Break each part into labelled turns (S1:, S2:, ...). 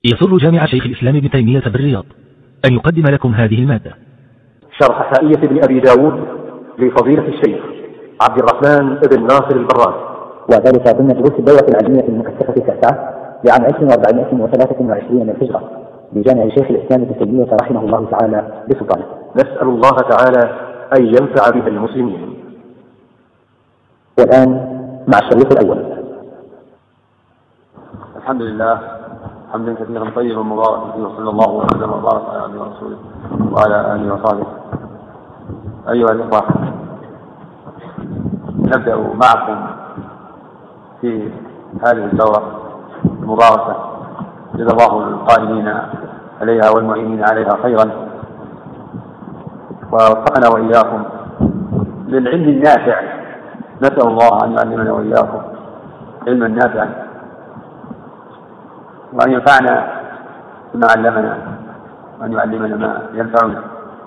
S1: يسر جامع شيخ الإسلام ابن تيمية بالرياض أن يقدم لكم هذه المادة.
S2: شرح حائية ابن أبي داود لفضيلة الشيخ عبد الرحمن بن ناصر البراز،
S3: وذلك ضمن دروس الدورة العلمية المكثفة التاسعة لعام 1423 من الهجرة بجامع شيخ الإسلام ابن تيمية رحمه الله تعالى بسلطانه.
S2: نسأل الله تعالى أن ينفع بها المسلمين.
S3: والآن مع الشريط الأول.
S4: الحمد لله حمدا كثيرا طيبا مباركا فيه، وصلى الله وسلم وبارك على عبده ورسوله وعلى آله وصحبه. أيها الإخوة، نبدأ معكم في هذه الدورة المباركة، جزا الله القائمين عليها والمعينين عليها خيرا، ووفقنا وإياكم للعلم النافع. نسأل الله أن يعلمنا وإياكم علما نافعا، وأن ينفعنا بما علمنا، وأن يعلمنا ما ينفعنا.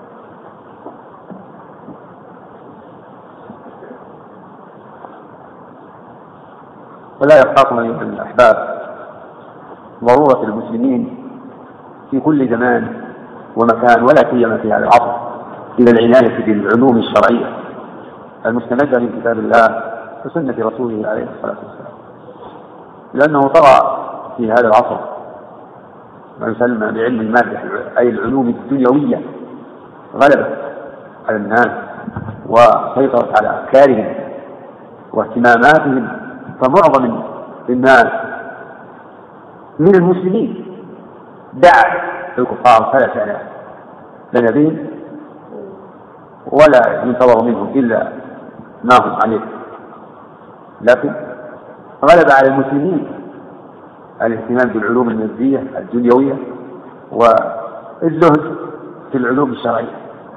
S4: ولا يخفاكم أيها الأحباب ضرورة المسلمين في كل زمان ومكان، ولا سيما في هذا العصر، إلى العناية بالعلوم الشرعية المستمدة من كتاب الله وسنة رسوله عليه الصلاة والسلام، لأنه طغى في هذا العصر ما يسمى بعلم المادة، أي العلوم الدنيوية، غلبت على الناس وسيطرت على أفكارهم واهتماماتهم، فمعظم الناس من المسلمين دعا الكفار فلا شأن لنا بهم، ولا ينتظر منهم إلا ما هم عليه. لكن غلب على المسلمين الاهتمام بالعلوم المادية الدنيوية والزهد في العلوم الشرعية.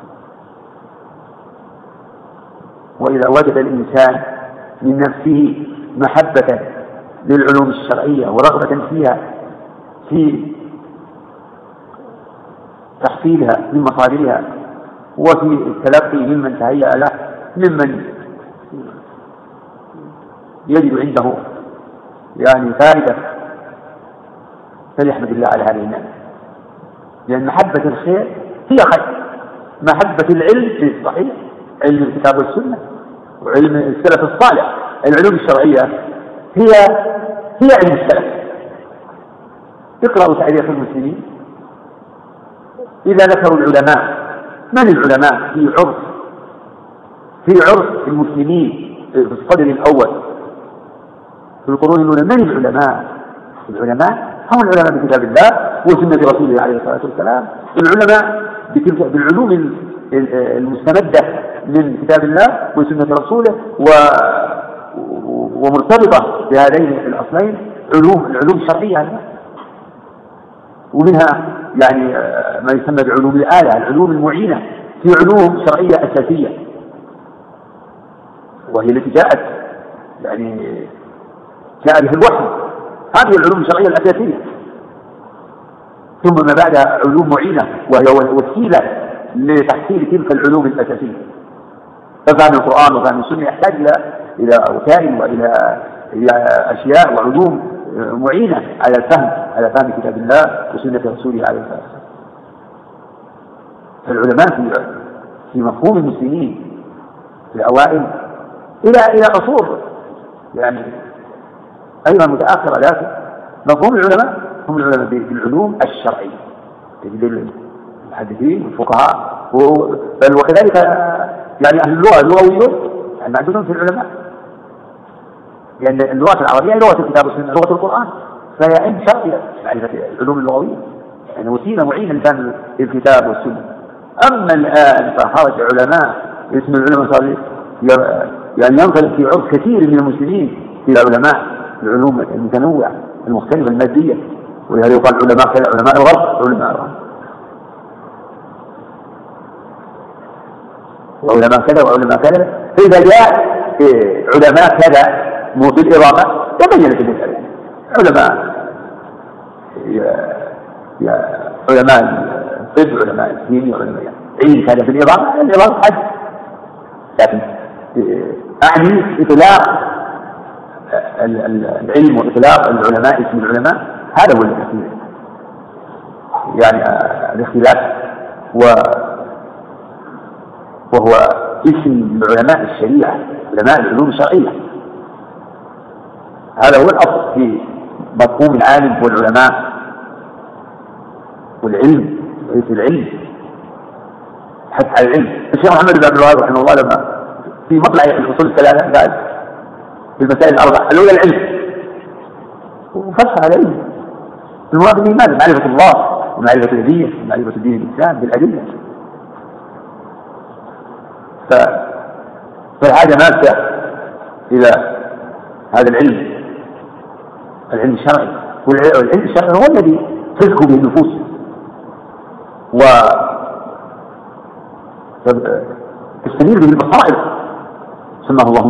S4: وإذا وجد الإنسان من نفسه محبة للعلوم الشرعية ورغبة فيها في تحصيلها من مصادرها وفي التلقي ممن تهيأ له، ممن يجد عنده فائدة، فليحمد الله على هذه النعمة، لأن محبة الخير هي خير. محبة العلم في الصحيح، علم الكتاب والسنة وعلم السلف الصالح، العلوم الشرعية هي علم السلف. اقرأوا تاريخ المسلمين، إذا ذكروا العلماء، من العلماء في عرف المسلمين في الصدر الأول في القرون الأولى؟ من العلماء؟ العلماء هم العلماء بكتاب الله وسنة رسوله عليه الصلاة والسلام، العلماء بالعلوم المستمدة من كتاب الله وسنة رسوله ومرتبطة بهذين الأصلين العلوم الشرعية، ومنها ما يسمى بعلوم الآلة، العلوم المعينة، في علوم شرعية أساسية وهي التي جاء بها الوحي، هذه العلوم الشرعية الأساسية. ثم ما بعدها علوم معينة وهي وسيلة لتحصيل تلك العلوم الأساسية. ففهم القرآن وفهم السنة يحتاج إلى وسائل وإلى أشياء وعلوم معينة على فهم كتاب الله وسنة رسوله عليه الصلاة والسلام. فالعلماء في مفهوم المسلمين في الأوائل إلى عصور أيضا متأخرة، لكن مفهوم العلماء هم العلماء بالعلوم الشرعية، تجد المحدثين والفقهاء بل وكذلك أهل اللغة اللغويون معدودون في العلماء، لأن اللغة العربية لغة الكتاب والسنة، لغة القرآن، فهي علم شرعي معرفة العلوم اللغوية، وسيلة معينة لفهم الكتاب والسنة. أما الآن فخرج علماء اسم العلماء صار ينقلب في عرف كثير من المسلمين إلى علماء العلوم المتنوعة المختلفة المادية، ولهذا يقال علماء كذا، علماء الغرب، وعلماء كذا وعلماء كذا. فإذا جاء علماء كذا بالإضافة تبينت المسألة. علماء الطب، علماء الكيمياء، علماء علم كذا بالإضافة حد، لكن أعني إطلاق العلم وإطلاق العلماء اسم العلماء هذا هو الكثير. يعني الاختلاف، وهو اسم علماء الشريعة، علماء العلوم الشرعية. هذا هو الأصل في مفهوم العالم والعلماء والعلم، في العلم حتى على العلم. الشيخ محمد بن عبد الوهاب رحمه الله لما في مطلع الأصول الثلاثة قال في المسائل الأربعة الأولى العلم، وفسر على العلم المراد به ماذا؟ معرفة الله ومعرفة الدين ومعرفة دين الإسلام بالأدلة. فالحاجة ماسة إلى هذا العلم الشرعي، والعلم الشرعي هو الذي تزكو به النفوس وتستنير به البصائر. سماه الله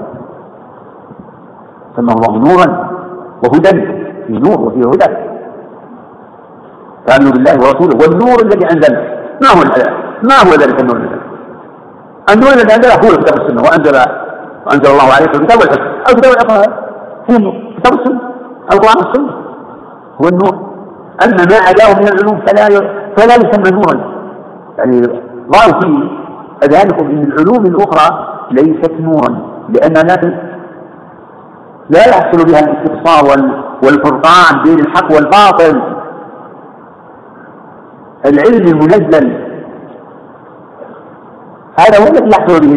S4: نورا وهدى، في نور وفيه هدى. فآمنوا بالله ورسوله والنور الذي أنزله. ما هو ذلك النور الذي الذي أنزله هو كتاب السنة، وأنزل الله عليك الكتاب والحكمة. الكتاب والحكمة هو النور، كتاب السنة، القرآن والسنة هو النور. أما ما عداه من العلوم فلا يسمى نورا. يعني ضعوا في أذهانكم إن العلوم الأخرى ليست نورا، لأن لا يحصل بها الاستبصار والفرقان بين الحق والباطل. العلم المنزل هذا هو الذي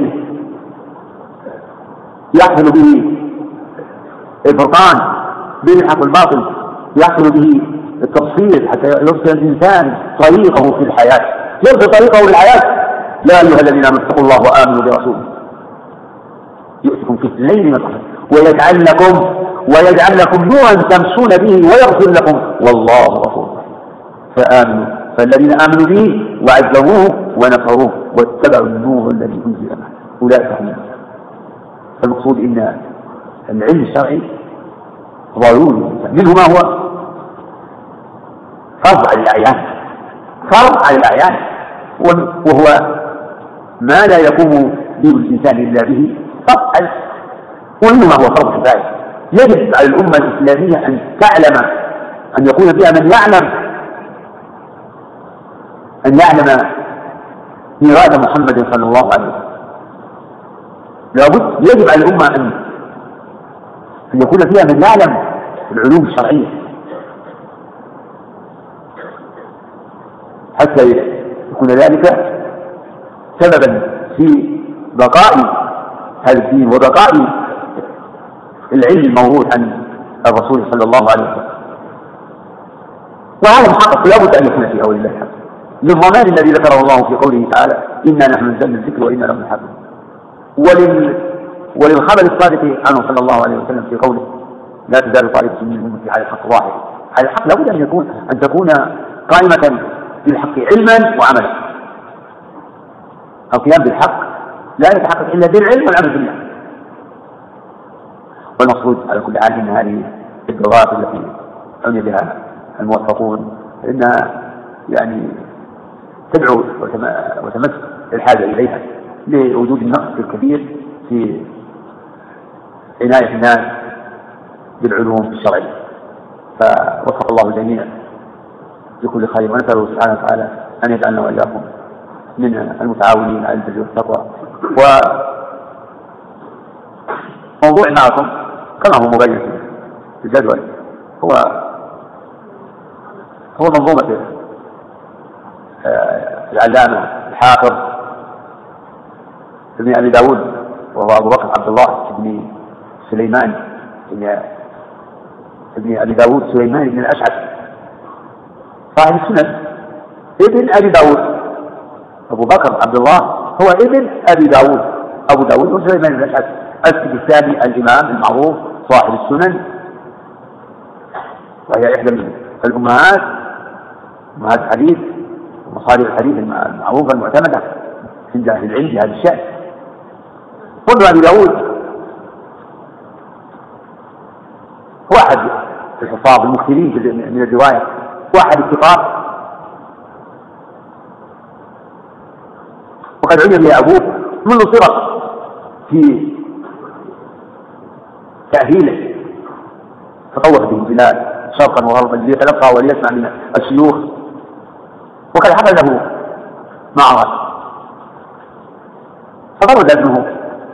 S4: يحصل به الفرقان بين الحق والباطل، يحصل به التفصيل حتى يرسل الإنسان طريقه في الحياة، يرسل طريقه للحياة. يا أيها الذين آمنوا اتقوا الله وآمنوا برسوله يؤتكم كفلين من رحمته ويجعل لكم نورا تمشون به ويغفر لكم والله غفور رحيم. فالذين آمنوا به وعزروه ونصروه واتبعوا النور الذي أنزل معه أولئك هم. المقصود إن العلم الشرعي ضروري، منه ما هو فرض على الأعيان، وهو ما لا يقوم به الإنسان إلا به فرض، ومنه ما هو فرض كفاية. يجب على الأمة الإسلامية أن تعلم، أن يكون فيها من يعلم ميراث محمد صلى الله عليه وسلم. لابد يجب على الأمة أن يكون فيها من يعلم العلوم الشرعية حتى يكون ذلك سببا في بقاء هذا الدين وبقاء العلم الموروث عن الرسول صلى الله عليه وسلم. وهذا محقق لابد أن يكون فيه ولله الحمد للضمان الذي ذكره الله في قوله تعالى إنا نحن نزلنا الذكر وإنا له لحافظون، وللخبر الصادق عنه صلى الله عليه وسلم في قوله لا تزال طائفة من أمتي على الحق ظاهر. على الحق لابد أن تكون قائمة بالحق علما وعملا. القيام بالحق لا يتحقق إلا بالعلم والعمل بالله. والمقصود على كل حال ان هذه الدورات التي عني بها الموفقون انها يعني تدعو وتمس الحاجه اليها لوجود النقص الكبير في عنايه الناس بالعلوم الشرعيه. فوفق الله الجميع لكل خير، ونساله سبحانه وتعالى ان يجعلنا واياكم من المتعاونين على البر والتقوى. وموضوع معكم كما هو مبين في الجدول هو منظومة العلامة الحافظ ابن أبي داود، وهو أبو بكر عبد الله بن سليمان ابن أبي داود سليمان بن الأشعث صاحب السنن، ابن أبي داود. أبو بكر عبد الله هو ابن أبي داود، أبو داود وسليمان بن الأشعث السجستاني الإمام المعروف صاحب السنن، وهي إحدى الأمهات أمهات الحديث ومصادر الحديث المعروفة المعتمدة عند أهل العلم في هذا الشأن. وابن أبي داود هو أحد الحفاظ المكثرين من الرواية، واحد الثقات، وقد علم به أبوه منذ صغر في تأهيله، تطور به البلاد شرقا وغربا ليتلقى وليسمع من الشيوخ وقد حصل له ما أراد فطرد ابنه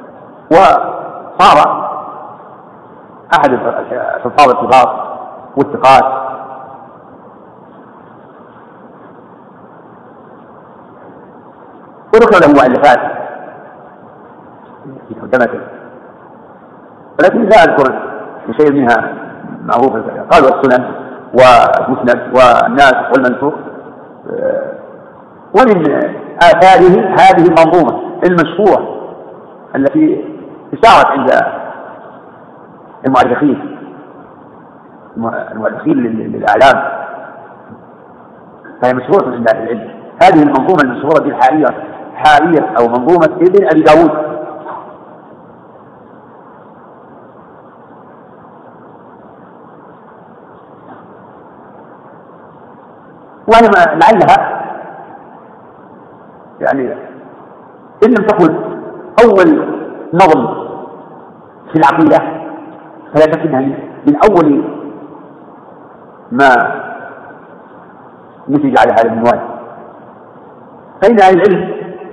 S4: وصار أحد الحفاظ الكبار والثقات. وذكر له مؤلفات في ترجمته ولكن لا أذكر شيء منها معروف. قالوا السنن والمسند والناسخ والمنسوخ. ومن آثاره هذه المنظومة المشهورة التي اشتهرت عند المؤرخين للأعلام، فهي مشهورة عند أهل العلم. هذه المنظومة المشهورة بالحائية أو منظومة ابن أبي داود. وأنا لعلها يعني إن لم تكن أول نظم في العقيدة فلا تكنها من أول ما نتج على هذا المنوال. فإن أهل العلم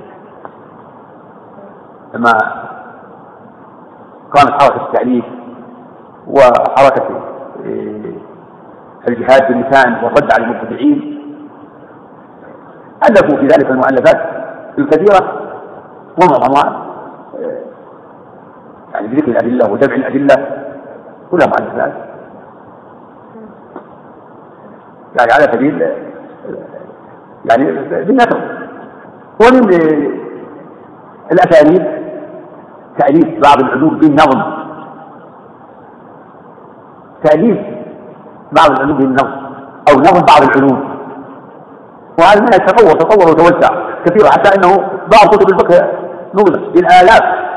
S4: لما قامت حركة التأليف وحركة الجهاد باللسان والرد على المبتدعين ألفوا في ذلك المؤلفات الكثيرة ومعظمها يعني بذكر الأدلة وجمع الأدلة كلها مؤلفات يعني على سبيل يعني بالنثر. ومن الأساليب تأليف بعض العلوم بالنظم، تأليف بعض العلوم بالنظم أو نظم بعض العلوم. وهذا منها تطور وتوسع كثيرا حتى أنه بعض كتب الفقه نظمت بالآلاف،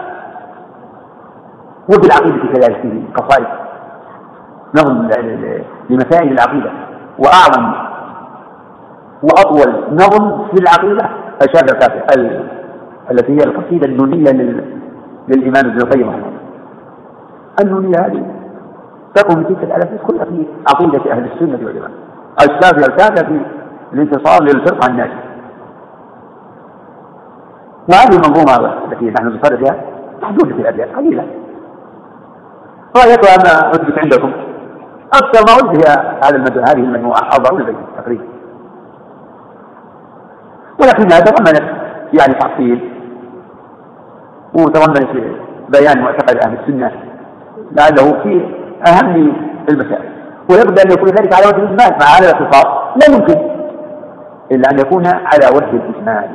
S4: وبالعقيدة كذلك في قصائد نظم لمسائل العقيدة. وأعظم وأطول نظم في العقيدة الشافعي الكافي التي هي القصيدة النونية للإمام ابن القيم رحمه الله. النونية هذه تكون في 6,000 كلها في عقيدة أهل السنة والجماعة. الشافعي الكافي في الانتصار للفرقة الناجية. وهذه المنظومة التي نحن نصدر بها محدودة في الأبيات قليلة، غايتها ما أثبت عندكم. أكثر ما أثبت هذه المجموعة 40 بيت تقريبا، ولكنها تضمنت يعني تفصيل وتضمنت بيان معتقد أهل السنة لعله في أهم المسائل. ويبدأ أن يكون ذلك على وجه الإجمال مع هذا الاختصاص لا يمكن إلا أن يكون على وجه الإجمال.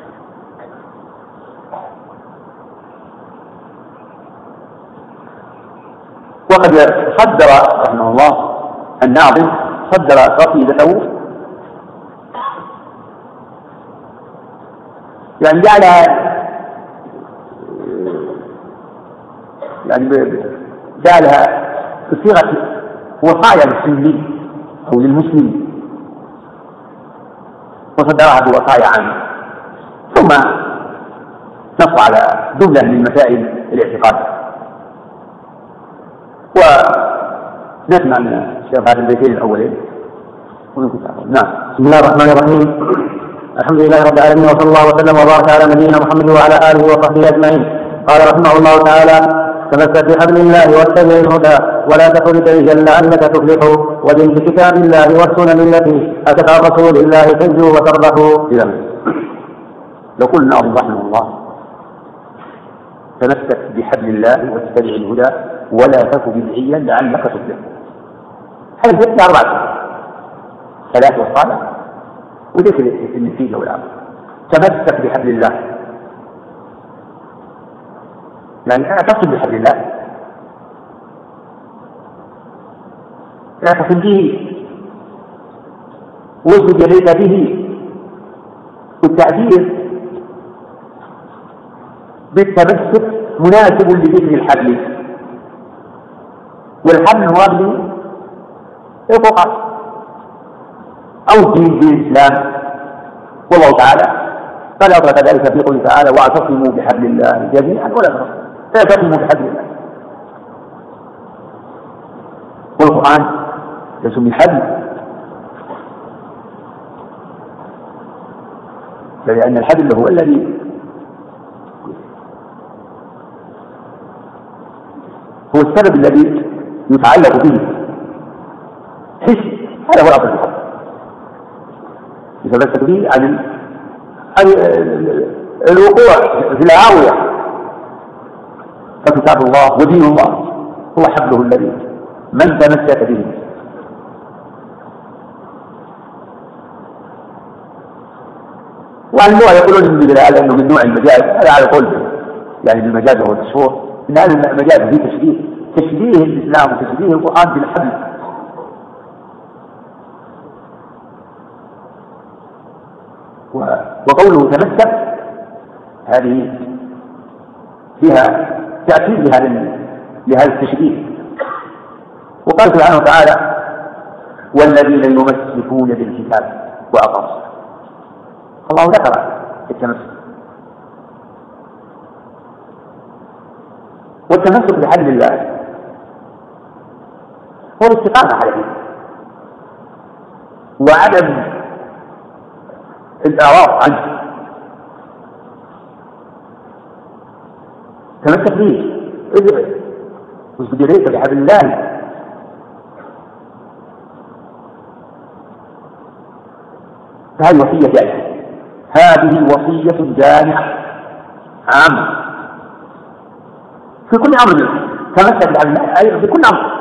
S4: وقد صدر رحمه الله الناظم صدر قصيدته يعني جعلها بصيغة وصايا للسني أو للمسلم، وصدرها بوصايا عامة، ثم نص على جملة من مسائل الاعتقاد. ونسمع من الشيخ هذا البيتين الأولين. نعم.
S3: بسم الله الرحمن الرحيم. الحمد لله رب العالمين، وصلى الله وسلم وبارك على نبينا محمد وعلى آله وصحبه أجمعين. قال رحمه الله تعالى: تمسك بحبل الله واتبع الهدى ولا تكن رجلا لعلك تفلح، ودن بكتاب الله والسنن التي أتت عن رسول الله تنجو وتربح.
S4: لو قلنا رحمه الله تمسك بحبل الله واتبع الهدى ولا تك بدعيا لعلك تفلح، هذه ست 4 ثلاث وصالة وذكر النتيجة والعمل. تمسك بحبل الله يعني اعتصم بحبل الله، اعتصم به واسجد يديك به. والتعبير بالتمسك مناسب لذكر الحبل، والحبل المراد به الفقه أو الدين بالإسلام. والله تعالى قال أدرك ذلك في قوله تعالى: واعتصموا بحبل الله جميعا ولا تفرقوا. اعتصموا بحبل الله. والقرآن يسمي حبل لأن الحبل هو الذي هو السبب الذي يتعلق به حس، هذا هو الأصل، يتمسك به عن الوقوع في الهاوية. فكتاب الله ودين الله هو حبله الذي من تمسك به. وعن اللغة يقولون أنه من نوع المجاز، هذا على قول يعني المجاز هو المشهور، إن هذا المجاز فيه تشبيه الإسلام وتشبيه القرآن بالحبل. وقوله تمسك هذه فيها تأكيد لهذا التشبيه. وقال سبحانه وتعالى والذين يمسكون بالكتاب وأقاموا الصلاة. الله ذكر التمسك، والتمسك بحبل الله هو الاستقامة عليه وعدم الإعراض عنه. تمسك به واسجد إليك بحبل الله. فهذه وصية جامعة، هذه وصية جامعة عامة في كل أمر. تمسك بحبل الله أي في كل أمر،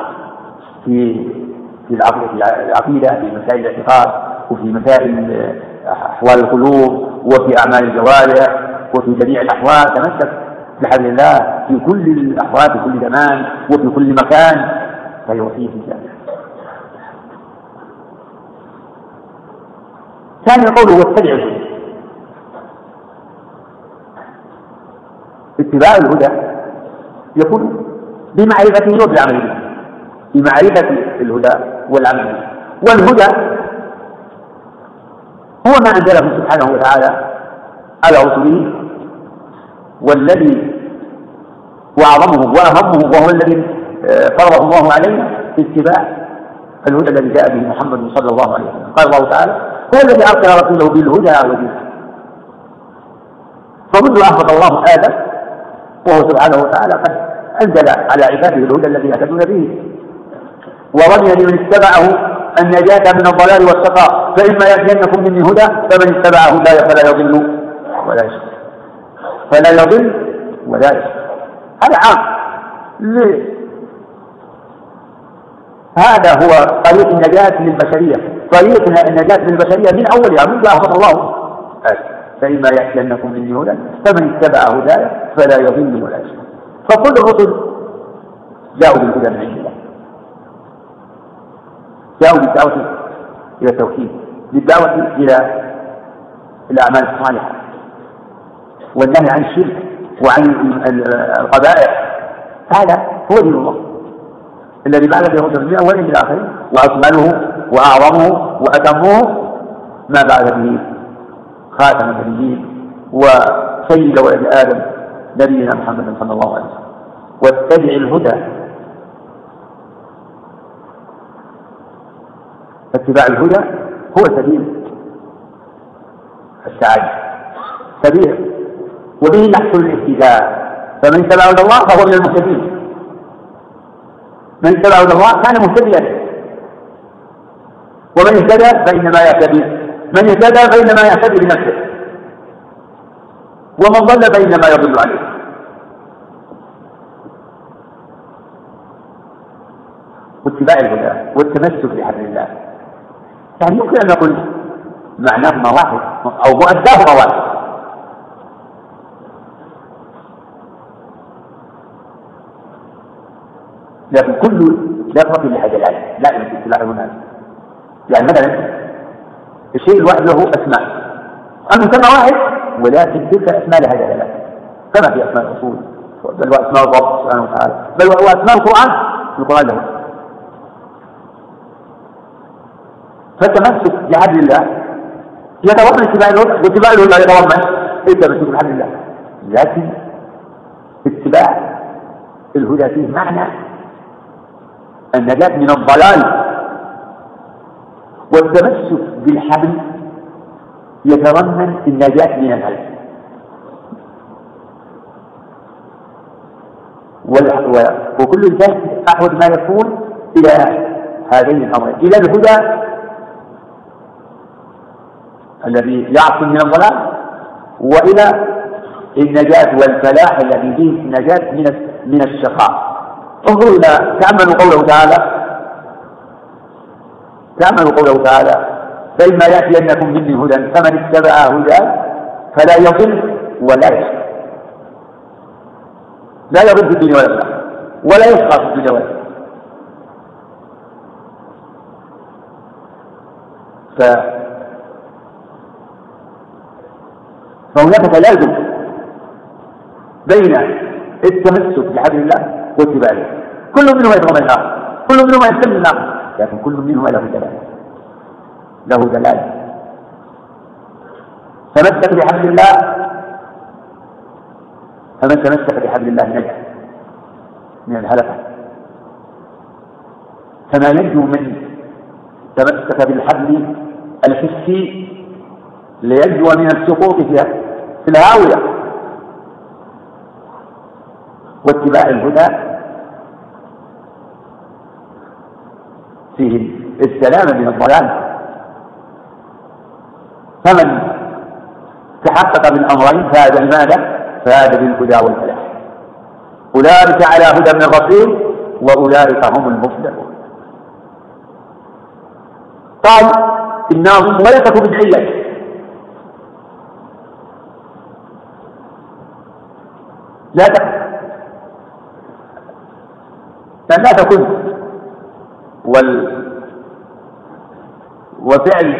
S4: في العقيدة، في مسائل الاعتقاد، وفي مسائل أحوال القلوب، وفي أعمال الجوارح، وفي جميع الأحوال. تمسك بحبل الله في كل الأحوال، في كل زمان وفي كل مكان. فهي وصية جامعة. ثاني قوله واتبع الهدى. اتباع الهدى يكون بمعرفته وبالعمل به، بمعرفة الهدى والعمل به. والهدى هو ما أنزله سبحانه وتعالى على رسله، والذي وأعظمه وأهمه وهو الذي فرضه الله عليه اتباع الهدى الذي جاء به محمد صلى الله عليه وسلم. قال الله تعالى هو الذي أرسل رسوله بالهدى ودين الحق. فمنذ أهبط الله آدم وهو سبحانه وتعالى قد أنزل على عباده الهدى الذي يهتدون به، ورمي لمن اتبعه النجاة من الضلال والشقاء. فإما يأتينكم مني هدى فمن اتبع هداي فلا يضل ولا يشقى. فلا يضل ولا يشقى، هذا عام. هذا هو طريق النجاة للبشرية، طريق النجاة للبشرية من أولها منذ أهبط الله. فإما يأتينكم مني هدى فمن اتبع هداي فلا يضل ولا يشقى. فكل الرسل جاءوا بالهدى من عند الله، جاءوا بالدعوة إلى التوحيد، بالدعوة إلى الأعمال الصالحة، والنهي عن الشرك وعن القبائح. هذا هو دين الله الذي بعث به الرسل من أوله إلى آخره، وأكمله وأعظمه وأتمه ما بعث به خاتم النبيين وسيد ولد آدم نبينا محمد صلى الله عليه وسلم. واتبع الهدى. اتباع الهدى هو سبيل السعادة، سبيل وبه يحصل الاهتداء. فمن اتبع هدى الله فهو من المهتدين. من اتبع هدى الله كان مهتديا، ومن اهتدى فإنما يهتدي، من اهتدى فإنما يهتدي بنفسه، ومن ضل فإنما يضل عليه. واتباع الهدى والتمسك بحبل الله يعني يمكن أن نقول معناهما واحد أو مؤداهما واحد. لكن كل لفظ لهذا الآية لا يمكن اتباع المناسب. يعني مثلا الشيء الواحد له أسماء، المسمى واحد ولكن تلك أسماء لهذا الآية، كما في أسماء الأصول، بل وأسماء الرب سبحانه وتعالى، بل وأسماء القرآن له. فالتمسك بحبل الله يتضمن اتباع الهدى، واتباع الهدى يتضمن التمسك بحبل الله. لكن اتباع الهدى فيه معنى النجاة من الضلال، والتمسك بالحبل يتضمن النجاة من الهلك، وكل إنسان أحوج ما يكون إلى هذين الأمرين، إلى الهدى الذي يعصم من الضلال، وإلى النجاة والفلاح الذي فيه النجاة من الشقاء. انظروا إلى تأملوا قوله تعالى فإما يأتينكم مني هدى فمن اتبع هداي فلا يضل ولا يشقى، لا يضل في الدنيا ولا الآخرة ولا يشقى في الدنيا ولا الآخرة. فهناك تلازم بين التمسك بحبل الله واتباعه، كل منهما يتضمن الآخر، كل منهما يستلزم الآخر، لكن كل منهما له دلالة. تمسك بحبل الله، فمن تمسك بحبل الله نجا من الهلكة، كما ينجو من تمسك بالحبل الحسي لينجو من السقوط في الهاوية. واتباع الهدى فيه السلامة من الضلال، فمن تحقق من أمرين فهذا لماذا؟ فهذا بالهدى والفلاح. أولئك على هدى من ربهم وأولئك هم المفلحون. قال الناظم ولا تكن بدعيا، لا تكن وفعل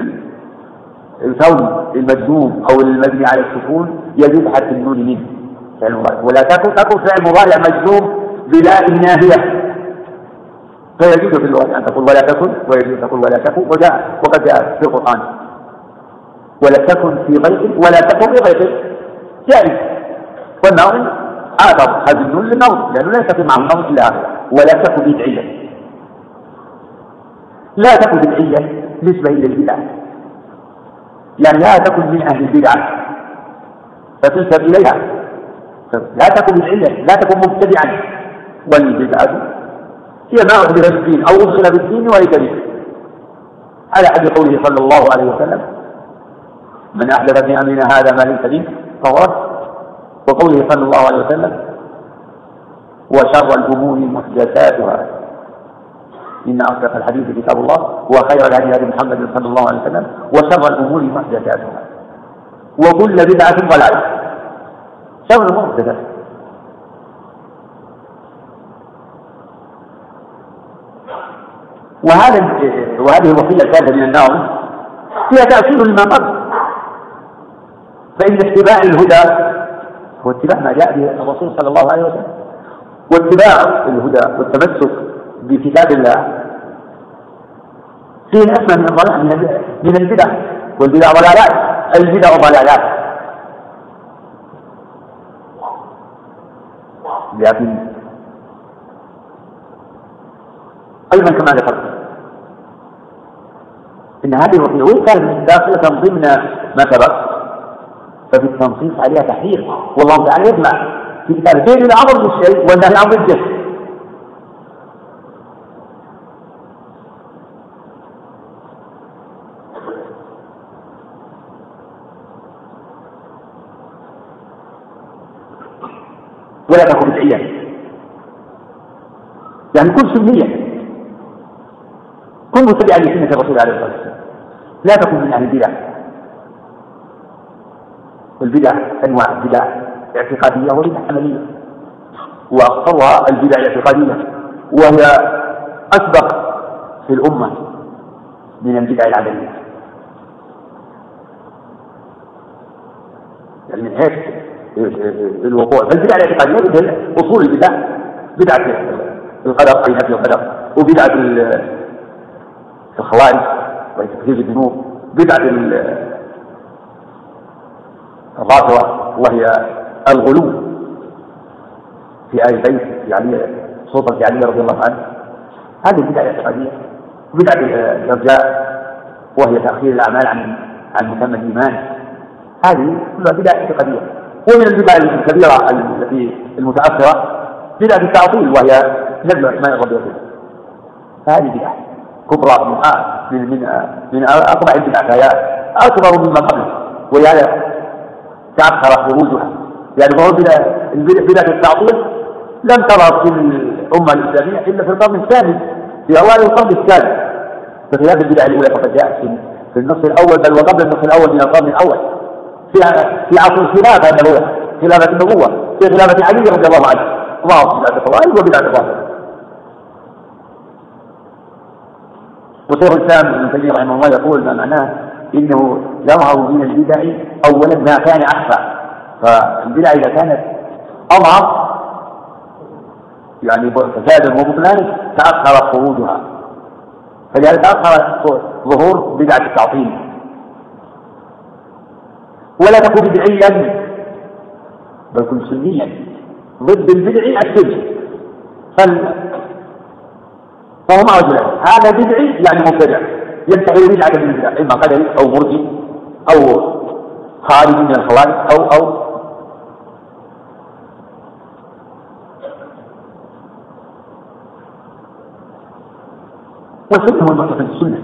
S4: الكون المجزوم أو المبني على السكون يجوز حتى النون منه فعل مضارع، ولا تكن فعل مضارع مجزوم بلا الناهية، فيجوز في اللغة أن تقول ولا تكن، ويجوز تقول ولا تكن، وقد جاء في القرآن ولا تكن في ضيق ولا تكن في ضيق جائز. والناظم عاطف هذه النون للنوم لأنه لا يستطيع معه النوم إلا هذا. ولا تكن بدعيا، لا تكن بدعيا نسبة إلى البدع، يعني لا تكن من أهل البدعة فتنسب إليها، لا تكن بدعيا، لا تكن مبتدعا. والبدعة هي ما أحدث في الدين أو أدخل في الدين وليس به، على حد قوله صلى الله عليه وسلم من أحدث في أمرنا هذا ما ليس به فهو رد، وقوله صلى الله عليه وسلم وشر الأمور محدثاتها إن أصدق الحديث كتاب الله وخير الهدي هدي محمد صلى الله عليه وسلم وشر الأمور محدثاتها وكل بدعة ضلالة. شر الأمور محدثاتها، وهذه الوصية الثالثة من الناظم فيها تأثير لما قبل، فإن اتباع الهدى هو اتباع ما جاء به الرسول صلى الله عليه وسلم، واتباع الهدى والتمسك بكتاب الله فيه الأسمى من الضلال من البدع، والبدع ضلالات، البدع ضلالات. لكن أيضا كما ذكرت إن هذه الوصية كانت داخلة ضمن ما سبق، ففي التنصيص عليها تحرير، والله تعالى يجمع في كتاب بين الأمر بالشيء والنهي عن ضده. ولا تكن بدعيا، يعني كن سنيا، كن متبعا لسنة الرسول عليه الصلاة والسلام، لا تكن من أهل البدع. والبدع أنواع، بدع اعتقادية وبدع عملية، وأخطرها البدع الاعتقادية وهي أسبق في الأمة من البدع العملية، يعني من هيك الوقوع. فالبدع الاعتقادية مثل أصول البدع، بدعة القدر أي نفي القدر، وبدعة الخوارج وتكذيب الذنوب، بدعة الرافضة وهي الغلو في آل البيت يعني سلطة علي رضي الله عنه، هذه البدعة الاعتقادية. بدعة الإرجاء وهي تأخير الأعمال عن مسمى الإيمان، هذه كلها بدع اعتقادية. ومن البدع الكبيرة التي المتأثرة بدعة التعطيل، وهي نزل أسماء الرب وصفاته، هذه بدعة كبرى من أقبح البدع، فهي أكبر مما قبل، ولهذا تأخر خروجها، يعني هو بدعة التعطيل لم تظهر في الأمة الإسلامية إلا في القرن الثاني، في أوائل القرن الثاني، بخلاف البدع الأولى فقد جاءت في النصف الأول، بل وقبل النصف الأول من القرن الأول، في عصر الخلافة النبوية، خلافة النبوة، في خلافة علي رضي الله عنه، ظهرت بدعة الفضائل وبدعة الباطل. وشيخ الإسلام ابن تيمية رحمه الله يقول ما معناه إنه يظهر من البدع أولا ما كان أخفى، فالبدع إذا كانت أظهر يعني فسادا وبطلانا تأخر خروجها، فلهذا تأخر ظهور بدعة التعطيل. ولا تكون بدعيا بل كن سنيا، ضد البدع السني، فهما رجلان، هذا بدعي يعني مبتدع ينتهي بدعة من البدع، إما قدري أو مرجئ أو خارج من الخوارج أو والسنة والمعتقد السنة.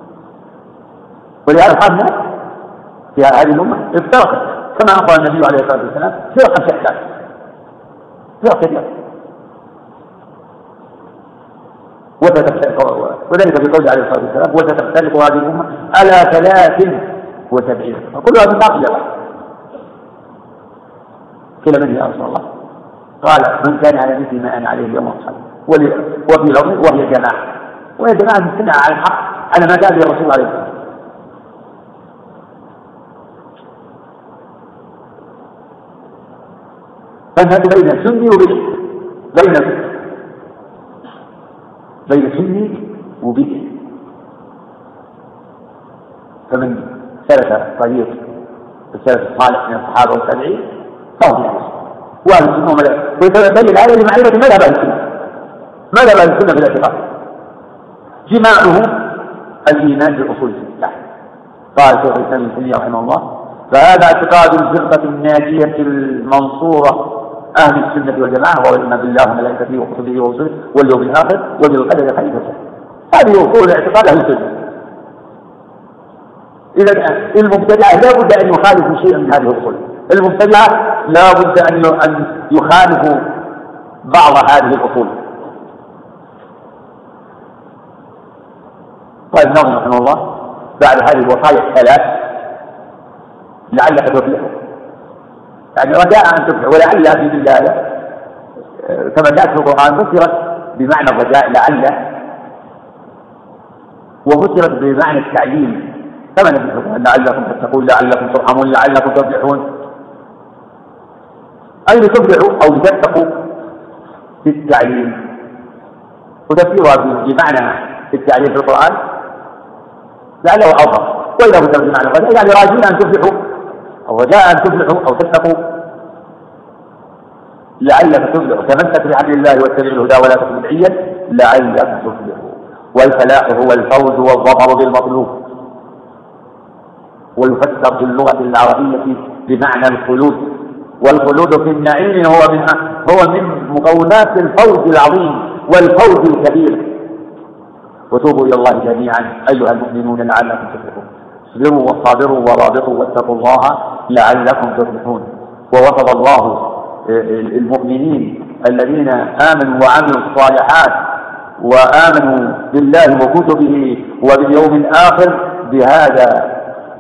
S4: ولهذا الحال في هذه الأمة افترقت كما أخبر النبي عليه الصلاة والسلام فرقا شتى، وذلك في قوله عليه الصلاة والسلام وستفترق هذه الأمة على 73، وكلها من باطل. قيل من يا رسول الله؟ قال من كان على مثل ما أنا عليه اليوم وأصحابي، وفي لفظ وهي جماعة، وهي جماعة مستمعة على الحق على ما جاء به الرسول عليه الصلاة والسلام. فالفرق بين سني وبدعي، بين سني وبدعي. فمن سلك طريق السلف الصالح من الصحابة والتابعين فهو من أهل السنة، وأهل السنة ويتبين هذا لمعرفة مذهب أهل السنة. مذهب أهل السنة في الاعتقاد جماعه الإيمان بالأصول الستة. قال شيخ الإسلام ابن تيمية رحمه الله فهذا اعتقاد الفرقة الناجية المنصورة أهل السنة والجماعة، وهو الإيمان بالله وملائكته وكتبه ورسله واليوم الآخر وبالقدر خيره وشره. هذه أصول اعتقاد أهل السنة. إذا المبتدعة لا بد أن يخالفوا شيئا من هذه الأصول، المبتدعة لا بد أن يخالفوا بعض هذه الأصول. قال الناظم رحمه الله بعد هذه الوصايا الثلاث لعلك تفلح، يعني رجاء أن تفلح ولعل في الله كما جاءت في القرآن فسرت بمعنى الرجاء لعل، وفسرت بمعنى التعليم كما نفي القرآن لعلكم تتقون لعلكم ترحمون لعلكم تفلحون، أي لتفلحوا أو لتتقوا في التعليم، وتفسيرها بمعنى التعليم في القرآن لعله أوضح، وإذا فسرت بمعنى الرجاء يعني راجين أن تفلحوا أو رجاء أن تفلحوا أو تتقوا لعلك تفلحوا، تمسك بحبل الله واتبع الهدى ولا تكن بدعيا لعلك تفلحوا. والفلاح هو الفوز والظفر بالمطلوب، ويفسر في اللغة العربية بمعنى الخلود، والخلود في النعيم هو من مكونات الفوز العظيم والفوز الكبير. وتوبوا إلى الله جميعا أيها المؤمنون لعلكم تفلحون، اصبروا وصابروا ورابطوا واتقوا الله لعلكم تفلحون. ووصف الله المؤمنين الذين آمنوا وعملوا الصالحات وآمنوا بالله وكتبه وباليوم الآخر بهذا: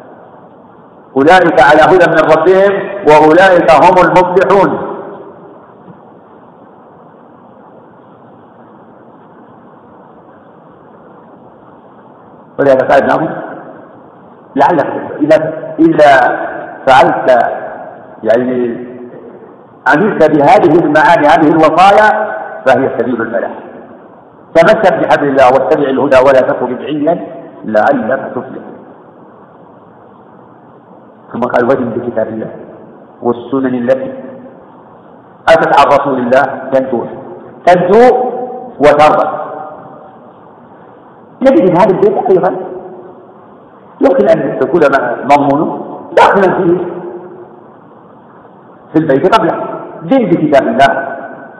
S4: أولئك على هدى من ربهم وأولئك هم المفلحون. ولهذا قال لهم لعلك إذا فعلت يعني عملت بهذه المعاني هذه الوصايا فهي سبيل الفلاح. تمسك بحبل الله واتبع الهدى ولا تكن بدعيا لعلك تفلح. ثم قال وجد بكتاب الله والسنن التي أتت عن رسول الله تنجو وترضى. نجد في هذا البيت أيضا يمكن أن تكون مضمونه داخلا في البيت قبله. دين بكتاب الله،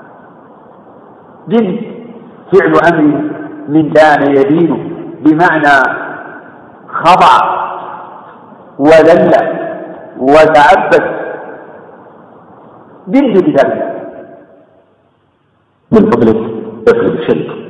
S4: دين فعل أمر من دان يدين، بمعنى خضع وذل وتعبد. دين بكتاب الله.
S2: من فضلك اقلب الشريط.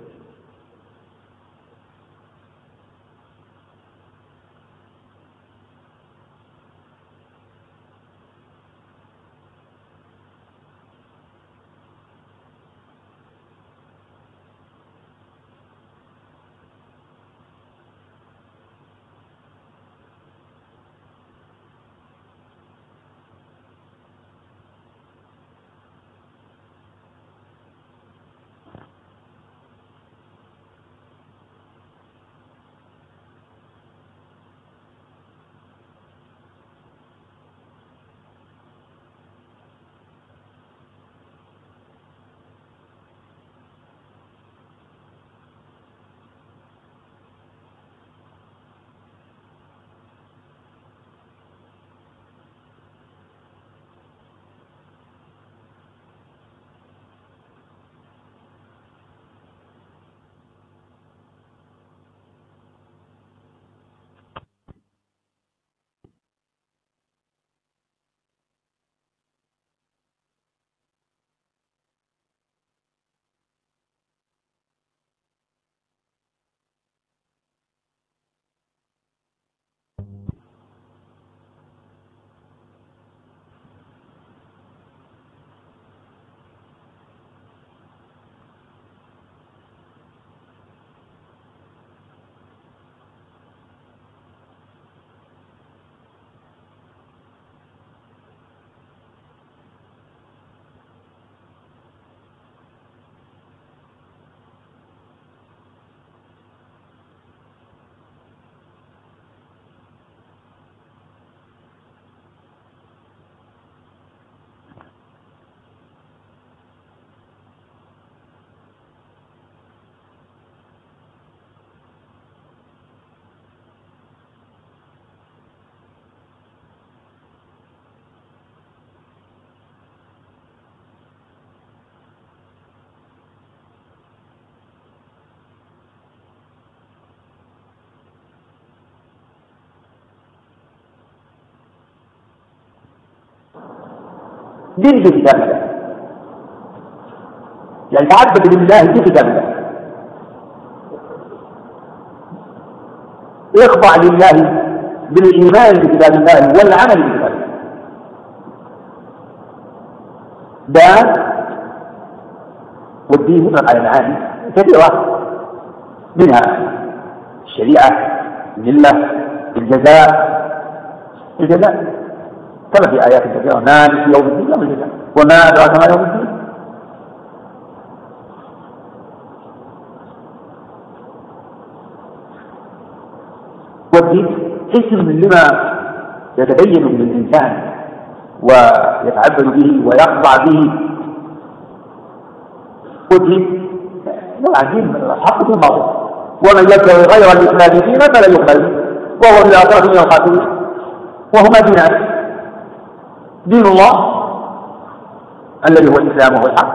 S4: دين بكتاب الله، يعني تعبد لله بكتاب الله، اخضع لله بالإيمان بكتاب الله والعمل بكتاب الله. دان والدين يطلق على معاني كثيرة، منها الشريعة، الملة، الجزاء كما في آيات كثيرة: مالك يوم الدين، يوم الجزاء، وما أدراك ما يوم الدين. والدين اسم لما يتبين من الإنسان ويتعبد به ويخضع به. والدين نوع دين الحق في الماضي، ومن يبتغي غير الإسلام دينا فلا يقبل وهو في الآخرة من الخاسرين. وهما دينان: دين الله الذي هو الإسلام وهو الحق،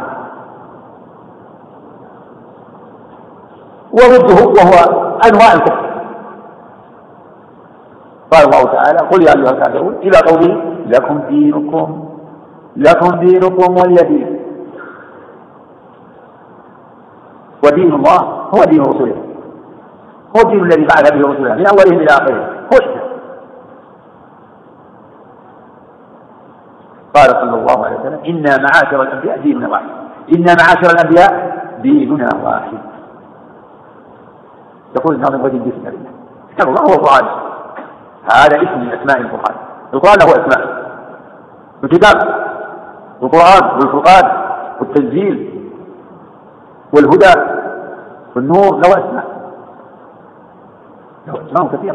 S4: وضده وهو أنواع الكفر. قال الله تعالى: قل يا أيها الكافرون، إلى قوله: لكم دينكم ولي دين. ودين الله هو دين رسوله، هو الدين الذي بعث به رسوله من أولهم إلى آخرهم، هو الإسلام. قال صلى الله عليه وسلم: إنا معاشر الأنبياء ديننا واحد. إنا معاشر الأنبياء ديننا واحد. يقول الناظم: ودين باسم الله. كتاب الله هو القرآن، هذا اسم من أسماء القرآن. القرآن له أسماء: الكتاب والقرآن والفرقان والتنزيل والهدى والنور، له أسماء كثيرة.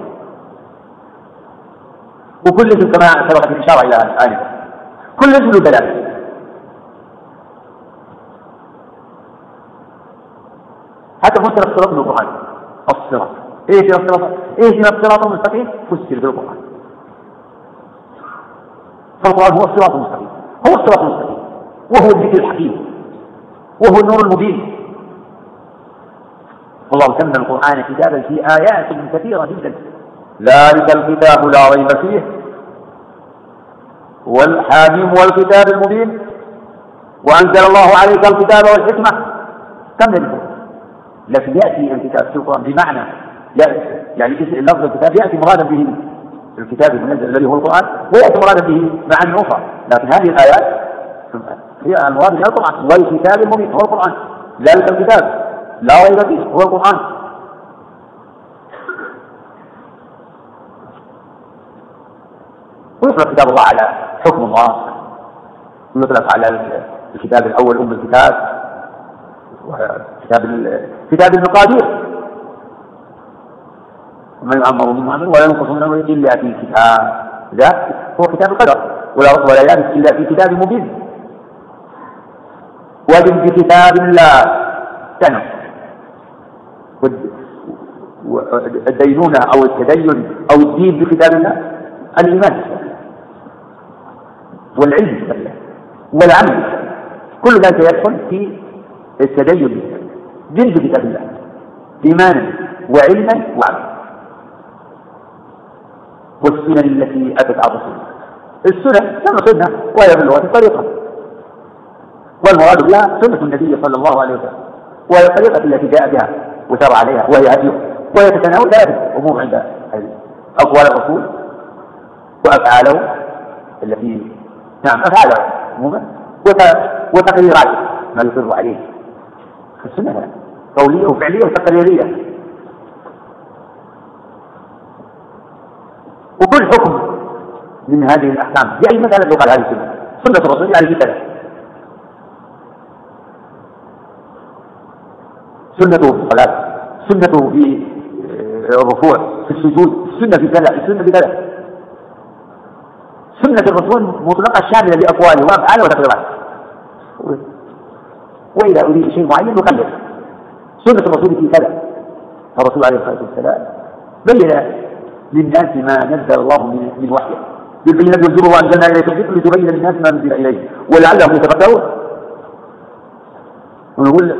S4: وكل اسم كما سبقت الإشارة إلى آنفا، كل اسم له دلالة. حتى فسر الصراط بالقرآن: الصراط اهدنا الصراط المستقيم فسر بالقرآن. فالقرآن هو الصراط المستقيم، هو الصراط المستقيم، وهو الذكر الحكيم، وهو النور المبين. والله سمى القرآن كتابا في آيات كثيرة جدا. ذلك الكتاب لا ريب فيه والحاميم والكتاب المبين وأنزل الله عليك الكتاب والحكمة. كم يذكر؟ لكن يأتي الكتاب في القرآن بمعنى يعني لفظ الكتاب يأتي مرادا به الكتاب المنزل الذي هو القرآن، ويأتي مرادا به معاني أخرى، لكن هذه الآيات هي المراد بها القرآن. والكتاب المبين هو القرآن. ذلك الكتاب لا ريب فيه هو القرآن. ويطلق كتاب الله على حكم الله، ويطلق على الكتاب الأول أم الكتاب، كتاب المقادير، وما يعمر من معمر ولا ينقص من عمره إلا في كتاب، ذا هو كتاب القدر، ولا يابس إلا في كتاب مبين. وجد بكتاب الله سنة الدينونة أو التدين أو الدين بكتاب الله الإيمان والعلم بالله والعمل، كل ذلك يدخل في التدين دين بكتاب الله إيمانا وعلما وعملا. والسنن التي أتت على الرسول، السنن كما سنة وهي باللغة الطريقة، والمراد بها سنة النبي صلى الله عليه وسلم، وهي الطريقة التي جاء بها وسار عليها، وهي هديه، وهي تتناول ثلاثة أمور عند أقوال الرسول وأفعاله التي أفعاله عموما وتقريراته ما يصر عليه. السنة قولية وفعلية وتقريرية، وكل حكم من هذه الأحكام يعني مثلا يقال هذه السنة سنة الرسول يعني كذا، سنته في الصلاة، سنته في الركوع، في السجود، السنة في كذا، السنة في كذا. سنة الرسول مطلقة شاملة لأقواله وأفعاله وتقريراته، وإذا أريد شيء معين يقلد سنة الرسول في كذا. الرسول عليه الصلاة والسلام بين للناس ما نزل الله من وحيه، بالبينات والزبر وأنزلنا إليك الذكر لتبين للناس ما نزل إليه ولعلهم يتفكرون. ونقول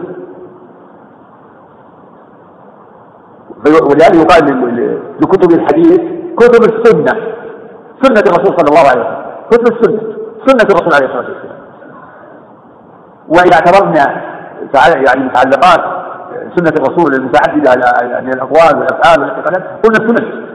S4: ولذلك يقال لكتب الحديث كتب السنة، سنة الرسول صلى الله عليه وسلم، كتب السنة، سنة الرسول عليه الصلاة والسلام. وإذا اعتبرنا يعني متعلقات سنة الرسول المتعددة من الأقوال والأفعال والاعتقادات قلنا السنة.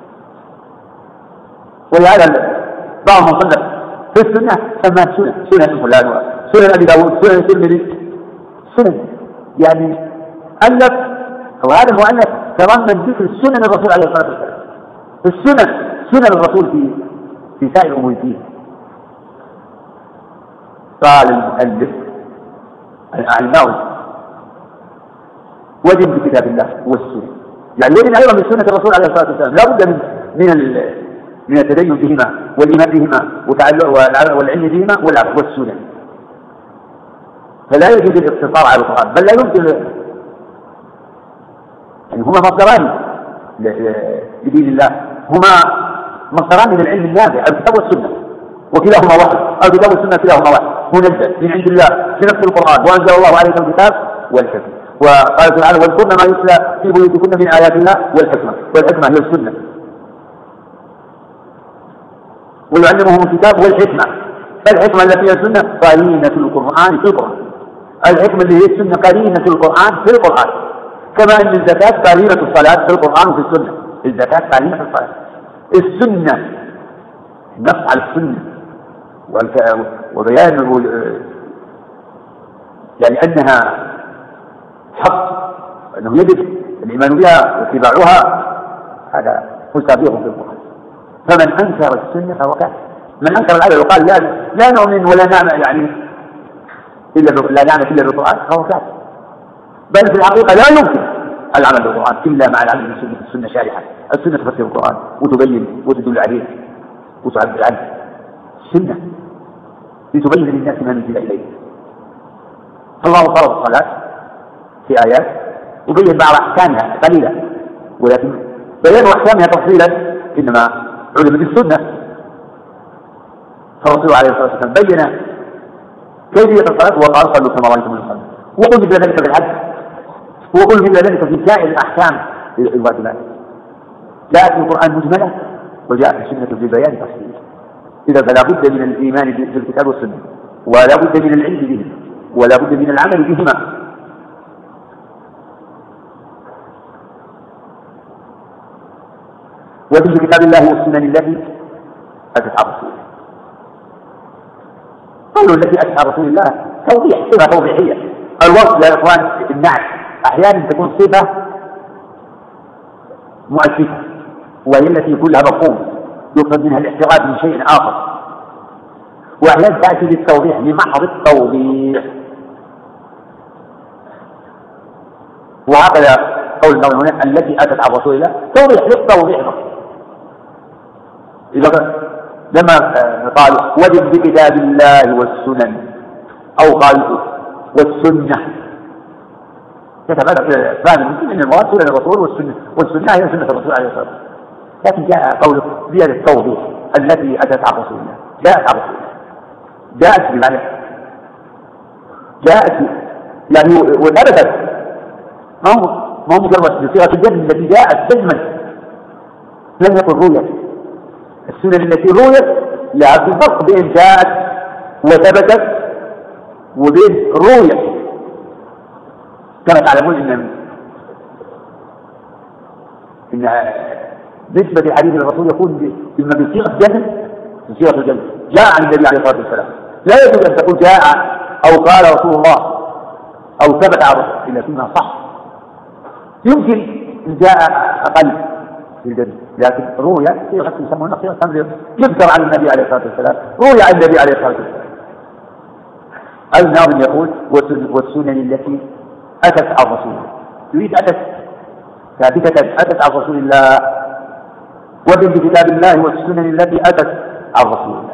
S4: ولهذا بعض من صنف في السنة سماها سنة فلان، سنة أبي داود، سنة الترمذي، سنة يعني ألف، وهذا المؤلف تضمن ذكر السنن الرسول عليه الصلاة والسلام. السنن سنن الرسول في سائر أمور الدين. قال المؤلف النووي وجد بكتاب الله والسنة، يعني وجد أيضا من سنة الرسول عليه الصلاة والسلام لا بد من التدين بهما والإيمان بهما والعلم بهما والسنة. فلا يجوز الاقتصار على القرآن، بل لا يمكن، يعني هما مصدران لدين الله، هما مصدران من العلم النافع، الكتاب والسنة، وكلاهما واحد، الكتاب والسنة كلاهما واحد، منزل من عند الله في نفس القرآن، وأنزل الله عليك الكتاب والحكمة. وقال تعالى واذكرن ما يتلى في بيوتكن من آيات الله والحكمة، والحكمة هي السنة. ويعلمهم الكتاب والحكمة، الحكمة التي هي السنة قرينة القرآن في القرآن، الحكمة اللي هي السنة قرينة القرآن في القرآن، كما أن الزكاة قرينة الصلاة في القرآن وفي السنة. الزكاة قرينة الصلاة، السنة نص على السنة وبيان يعني أنها حق، أنه يجب الإيمان بها واتباعها، هذا مستبيح في القرآن. فمن أنكر السنة فهو كافر. من أنكر الآية وقال لا نؤمن ولا نعمل يعني لا نعمل إلا بالقرآن فهو كافر. بل في الحقيقة لا يمكن العمل بالقرآن إلا مع العمل بالسنة. السنة شارحة، السنة تفسر القرآن وتبين وتدل عليه وتعبر عنه. السنة لتبين للناس ما نزل إليه. الله فرض الصلاة في آيات وبين بعض أحكامها قليلة، ولكن بيان أحكامها تفصيلا إنما علم بالسنة. فالرسول عليه الصلاة والسلام بين كيفية الصلاة وقال صلوا كما رأيتم الصلاة، وقل مثل ذلك في الحج، وقل مثل ذلك في سائر الأحكام الواجبات. جاءت القرآن مجملة وجاءت السنة ببيان تفصيل. إذا فلا بد من الإيمان بالكتاب والسنة، ولا بد من العلم به، ولا بد من العمل بهما. وفي كتاب الله والسنن التي أتت على رسول الله. قالوا التي أتت على رسول الله توضيح، صفة توضيحية. الوصف يا إخوان النعت أحيانا تكون صفة مؤسسة، وهي التي كلها مفهوم يقصد منها الاحتراز من شيء آخر، وأحيانا تأتي بالتوضيح لمحض التوضيح. وهكذا قول النووي هنا التي أتت على رسول الله توضيح للتوضيح فقط. إذا لما قال وجد بكتاب الله والسنن، أو قال والسنة، يتبادر إلى فهم المسلم أن المراد سنن الرسول والسنة هي سنة الرسول عليه الصلاة والسلام. لكن جاء قول زيادة التوضيح التي أتت على رسول الله، جاءت على رسول الله، جاءت بمعنى جاءت يعني وثبتت، ما هو مجرد بصيغة الجزم التي جاءت جزما، لم يكن رؤية. السنن التي رويت لها في فرق بين جاءت وثبتت وبين رويت. كما تعلمون إن نسبة الحديث للرسول يكون إما بصيغة جزم، بصيغة الجزم جاء عن النبي عليه الصلاة والسلام. لا يجوز أن تقول جاء أو قال رسول الله أو ثبت عن الرسول إلا فيما صح. يمكن إن جاء أقل في الجزم، لكن رؤيا صيغة يسمونها صيغة تمريض، يذكر عن النبي عليه الصلاة والسلام، رؤيا عن النبي عليه الصلاة والسلام. الناظم يقول والسنن التي أتت عن رسول الله، يريد أتت ثابتة أتت عن رسول الله، وبين كتاب الله والسنن التي أتت عن رسول الله.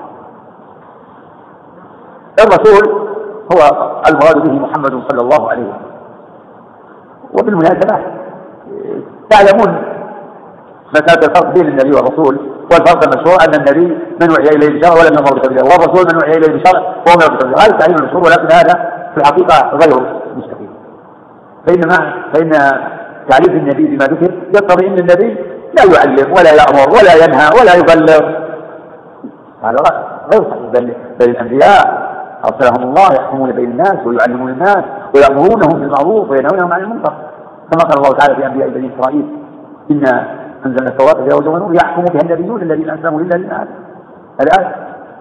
S4: الرسول هو المراد به محمد صلى الله عليه وسلم. وبالمناسبة تعلمون مسألة الفرق بين النبي والرسول، والفرق المشهور أن النبي من وحي إليه بشرع ولم يأمر بتبليغه، والرسول من وحي إليه بشرع وهو يأمر بتبليغه. هذا التعليم المشهور، ولكن هذا في الحقيقة غير مستقيم. فإن تعريف النبي بما ذكر يقتضي أن النبي لا يعلم ولا يأمر ولا ينهى ولا يبلغ، هذا غير صحيح. بل الأنبياء أرسلهم الله يحكمون بين الناس ويعلمون الناس ويأمرونهم بالمعروف وينهونهم عن المنكر، كما قال الله تعالى في أنبياء بني إسرائيل إنا أنزلنا التوراة فيها هدى ونور يحكم بها النبيون الذين أسلموا لله للناس. الآية.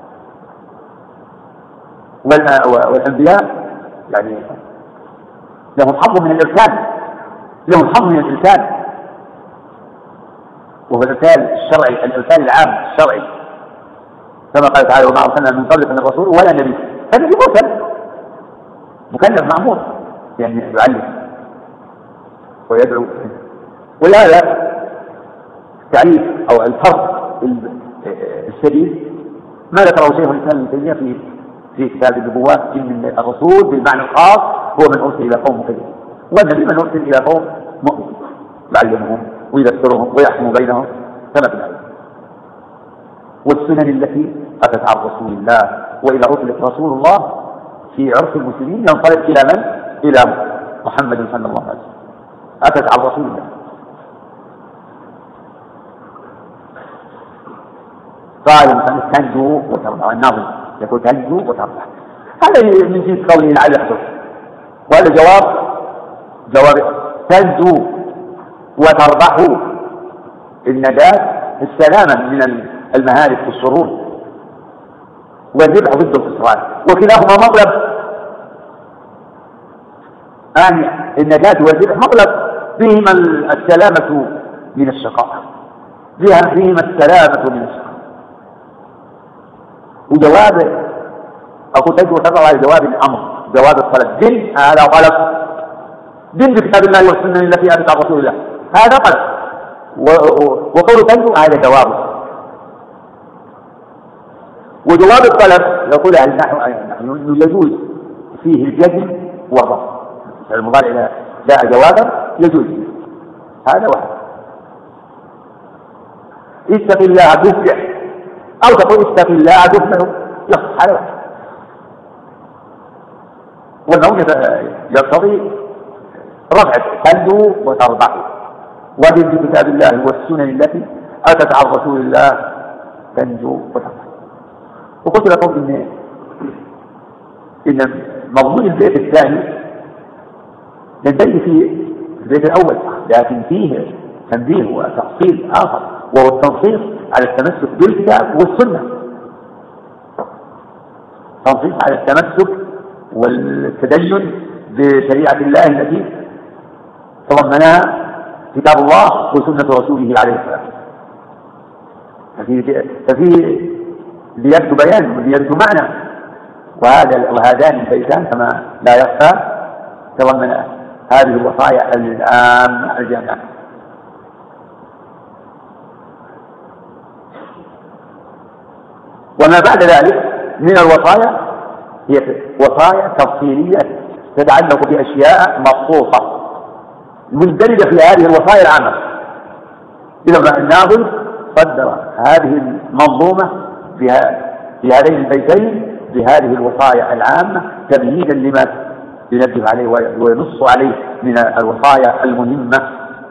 S4: والأنبياء يعني لهم حظ من الإرسال، لهم حظ من الإرسال، وهو الإرسال الشرعي، الإرسال العام الشرعي، كما قال تعالى وما أرسلنا من قبلك من رسول ولا نبي. فالنبي مرسل مكلف مأمور يعني يعلم ويدعو. ولهذا التعريف أو الفرق الشديد ما ذكره شيخ الإسلام ابن تيمية في كتاب النبوات، إن الرسول بالمعنى الخاص هو من أرسل إلى قوم مكذبين، والنبي من أرسل إلى قوم مؤمنين يعلمهم ويذكرهم ويحكم بينهم كما في الآية. والسنن التي أتت عن رسول الله، وإذا أطلق رسول الله في عرف المسلمين ينطلق إلى من؟ إلى محمد صلى الله عليه وسلم، أتت عن رسول الله. قال مثلا تنجو وتربح، الناظم يقول تنجو وتربح، هذا من جنس قوله لعل يحدث، وهذا جواب تنجو وتربح. النجاة السلامة من المهالك والشرور، والربح ضد الخسران، وكلاهما مطلب. يعني النجاة والربح مطلب بهما السلامة من الشقاء، بهما السلامة من الشقاء. وجواب أقول تجد وتضع على جواب الأمر، جواب الطلب. دين هذا طلب، دين بكتاب الله والسنة التي أتت عن رسول الله هذا طلب، وقول تنجو هذا جوابه. وجواب الطلب يقول أهل النحو يجوز فيه الجزم والرفع، المضارع إذا جاء جوابا يجوز هذا واحد، اتق الله تفلح، أو تقول اتق الله تفلح، يصح على واحد. والنوم يقتضي رفع تنجو وتربح، وجد في كتاب الله والسنن التي أتت عن رسول الله تنجو وتربح. وقلت لكم إن مضمون البيت الثاني ينتهي في البيت الأول، لكن فيه تنبيه وتفصيل آخر، وهو التنصيص على التمسك بالكتاب والسنة. تنصيص على التمسك والتدين بشريعة الله التي تضمنها كتاب الله وسنة رسوله عليه السلام. ففي زيادة بيان وزيادة معنى، وهذان البيتان كما لا يخفى تضمن هذه الوصايا العامة الجامعة. وما بعد ذلك من الوصايا هي وصايا تفصيلية تتعلق بأشياء مخصوصة مندرجة في هذه الوصايا العامة. إذا الناظم صدر هذه المنظومة في هذين البيتين بهذه الوصايا العامة تمهيدا لما ينبه عليه وينص عليه من الوصايا المهمة.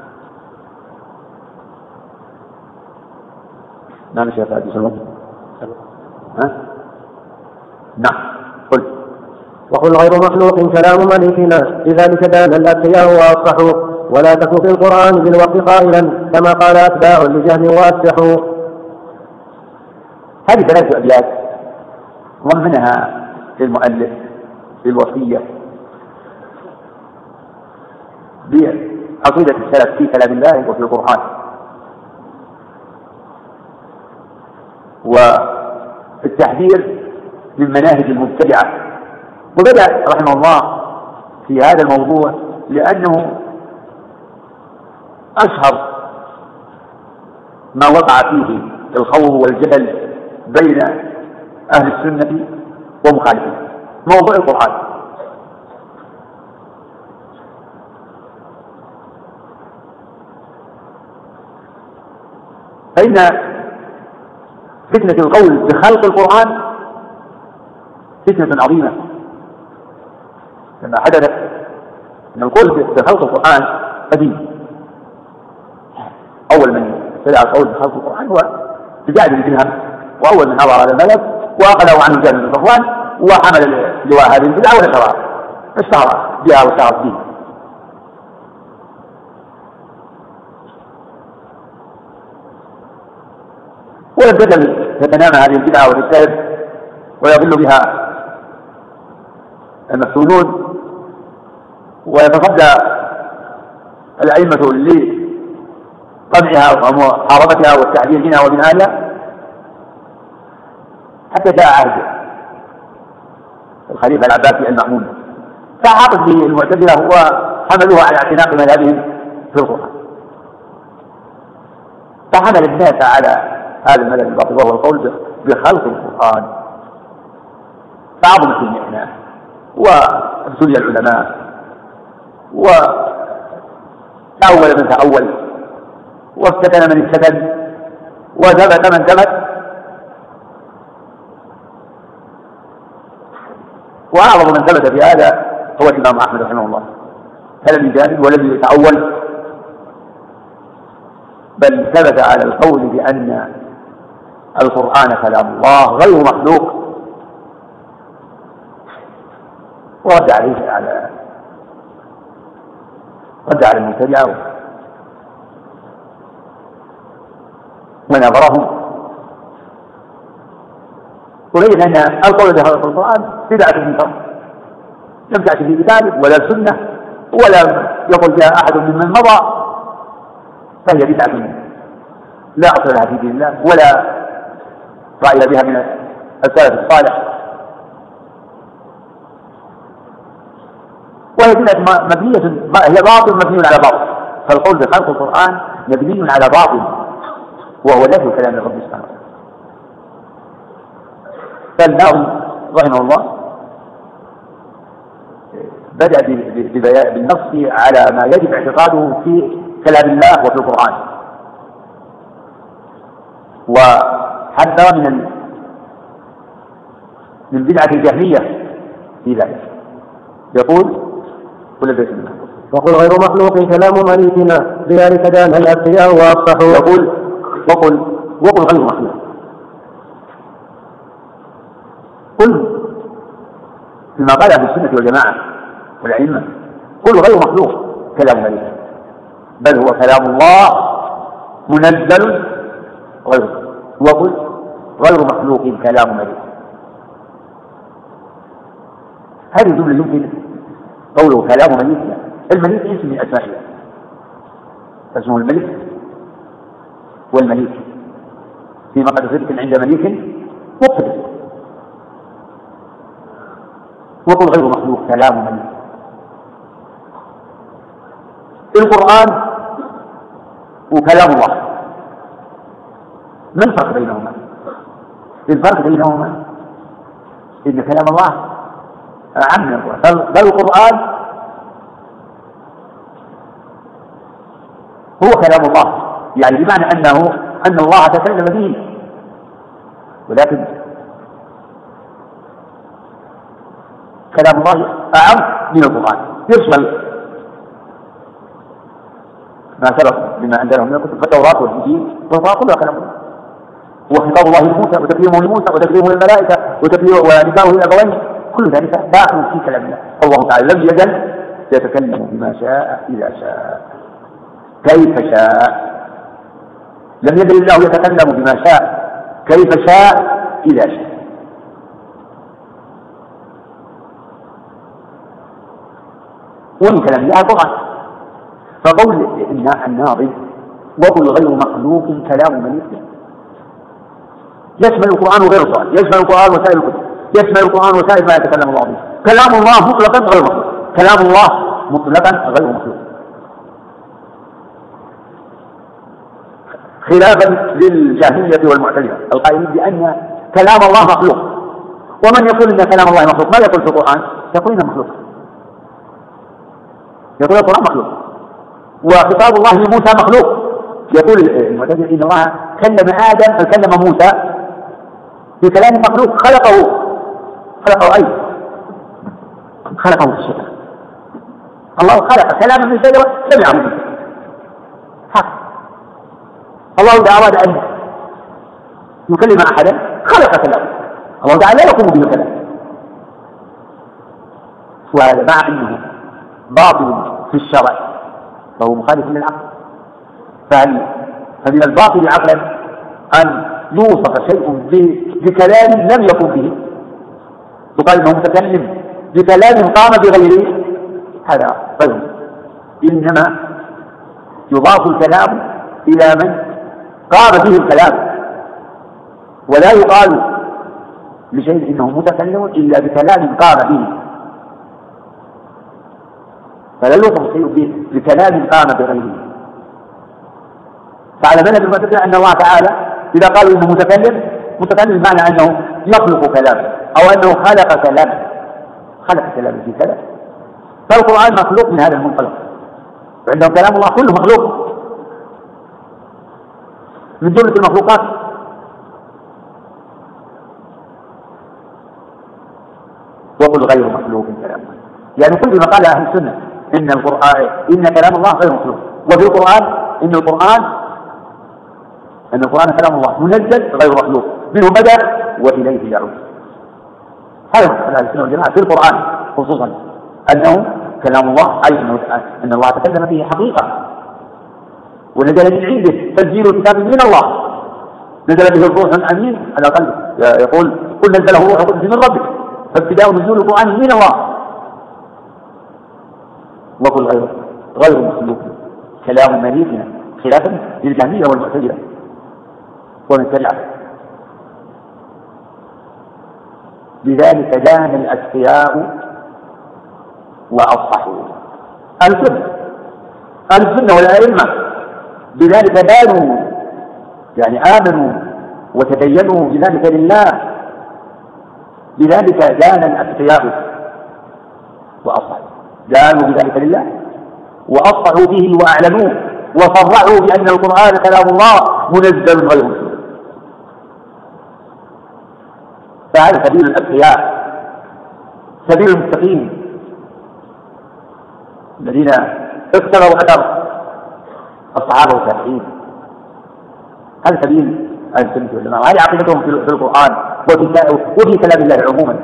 S4: نعم شيخ أبي سلمان. نعم قل.
S3: وقل غير مخلوق كلام مليكنا، لذلك دان الأتقياء وأصحوا، ولا تكن في القرآن بالوقت قائلا كما قال أتباع لجهل وأفسحوا.
S4: هذه 3 أبيات ضمنها المؤلف في الوصية بعقيدة السلف في كلام الله وفي القرآن، والتحذير من مناهج المبتدعة. وبدأ رحمه الله في هذا الموضوع لأنه أشهر ما وقع فيه الخوض والجدل بين أهل السنة ومخالفين، موضوع القرآن. فإن فتنة القول بخلق القرآن فتنة عظيمة، لما حدث أن القول بخلق القرآن قديم. أول من بدأ القول بخلق القرآن هو جعد بن درهم، وأول من نظر على الملك وأخذه عنه جابر بن صفوان وحمل لواء هذه البدعة اشتهر بها واشتهر فيه. ولم تتنام هذه البدعة وتجتهد ويضل بها المفتونون، ويتصدى الأئمة لقمعها ومحاربتها والتحذير منها ومن هذا، حتى جاء عهد الخليفة العباسي المأمون فعاقد به المعتزلة وحملوها على اعتناق مذهبهم في القرآن، فحمل الناس على هذا المذهب الباطل وهو القول بخلق القرآن، فعظمت المحنة وابتلي العلماء وتأول من تأول وافتتن من افتتن وثبت من ثبت. وأعظم من ثبت في هذا هو الإمام أحمد رحمه الله، فلم يجادل ولم يتأول، بل ثبت على القول بأن القرآن كلام الله غير مخلوق، ورد على المبتدعة ونظرهم، وبين أن القول بخلق القرآن بدعة منكر لم تأتي في كتاب ولا السنة ولا يقول بها أحد ممن مضى، فهي بدعة منه لا أصل لها في دين الله ولا رأي بها من السلف الصالح، وهي بدعة مبنية، هي باطل مبني على باطل. فالقول بخلق القرآن مبني على باطل وهو نفي كلام الرب سبحانه. فالناظم رحمه الله بدأ بالنص على ما يجب اعتقاده في كلام الله وفي القرآن، وحذر من بدعة الجهمية في ذلك. يقول كل بيت منه
S3: وقل غير مخلوق كلام مليكنا بذلك دان الأتقياء وأفصحوا.
S4: يقول وقل غير مخلوق. قل فيما قال أهل السنة والجماعة والأئمة قل غير مخلوق كلام مليك، بل هو كلام الله منزل غيره. وقل غير مخلوق كلام مليك. هذه الجملة يمكن قوله كلام مليك. المليك اسم من أسماء الله، اسمه الملك والمليك في مقعد صدق عند مليك مقتدر. وقل غير مخلوق كلام مليك. القرآن وكلام الله ما الفرق بينهما؟ الفرق بينهما إن كلام الله عام من القرآن، بل القرآن هو كلام الله، يعني بمعنى أن الله تكلم به، ولكن كلام الله أعم من القرآن، يشمل ما سبق بما عندنا من الكتب التوراة والإنجيل والقرآن كلها كلام الله. وخطاب الله لموسى وتكليمه لموسى وتكليمه للملائكة ونكاحه للأبوين كل ذلك داخل في كلام الله. الله تعالى لم يزل يتكلم بما شاء إذا شاء كيف شاء. لم يزل الله يتكلم بما شاء كيف شاء إذا شاء. ومن كلام الله القرآن. فقول الناظم وقل غير مخلوق كلام مليك يشمل القرآن وغير القرآن، يشمل القرآن وسائر الكتب، يشمل القرآن وسائر ما يتكلم الله به. كلام الله مطلقا غير مخلوق، كلام الله مطلقا غير مخلوق، خلافا للجهمية والمعتزلة القائلين بأن كلام الله مخلوق. ومن يقول أن كلام الله مخلوق ما يقول في القرآن؟ يقول إنه مخلوق، يقول القرآن مخلوق. وخطاب الله لموسى مخلوق. يقول المعتزلة إن الله كلم آدم كلم موسى بكلام مخلوق خلقه أي خلقه في الشجرة. الله خلق كلاما من الشجرة سمعه منه حق. الله إذا أراد أن يكلم أحدا خلق كلامه. الله تعالى لا يقوم به كلام، وهذا مع أنه باطل في الشرع فهو مخالف للعقل. فمن الباطل عقلا أن يوصف شيء بكلام لم يكن به، يقال انه متكلم بكلام قام بغيره، هذا غير. انما يضاف الكلام الى من قام به الكلام، ولا يقال لشيء انه متكلم الا بكلام قام به. فلا يوصف شيء بكلام قام بغيره. فعلى منهج المعتزلة أن الله تعالى إذا قالوا إنه متكلم بمعنى أنه يخلق كلامه أو أنه خلق كلامه في كلام. فالقرآن مخلوق من هذا المنطلق، وعندهم كلام الله كله مخلوق من جملة المخلوقات. وقل غير مخلوق كلام، يعني كل ما قال أهل السنة إن كلام الله غير مخلوق، وفي القرآن إن القرآن كلام الله منزل غير مخلوق، منه بدأ وإليه يعود. هذا أهل السنة والجماعة في القرآن خصوصا أنه كلام الله، أي أن الله تكلم فيه حقيقة ونزل من عنده تنزيل الكتاب من الله، نزل به الروح الأمين على قلبه. يقول قل نزله روح القدس من ربك، فابتداء نزول القرآن من الله. وقل غير مخلوق كلام مليكنا، خلافا للجهمية والمعتزلة ومن تبعه. بذلك دان الأتقياء وأصحوا السنة والأئمة، بذلك دانوا يعني آمنوا وتدينوا بذلك لله. بذلك دان الأتقياء وأصحوا، دانوا بذلك لله وأصحوا به وأعلنوه وصرحوا بأن القرآن كلام الله منزل غير مخلوق. فهذا سبيل الأتقياء، سبيل المتقين الذين اقتضوا أثر الصحابة والتابعين. هذا سبيل أهل السنة والجماعة، وهذه عقيدتهم في القرآن وفي كلام الله عموما.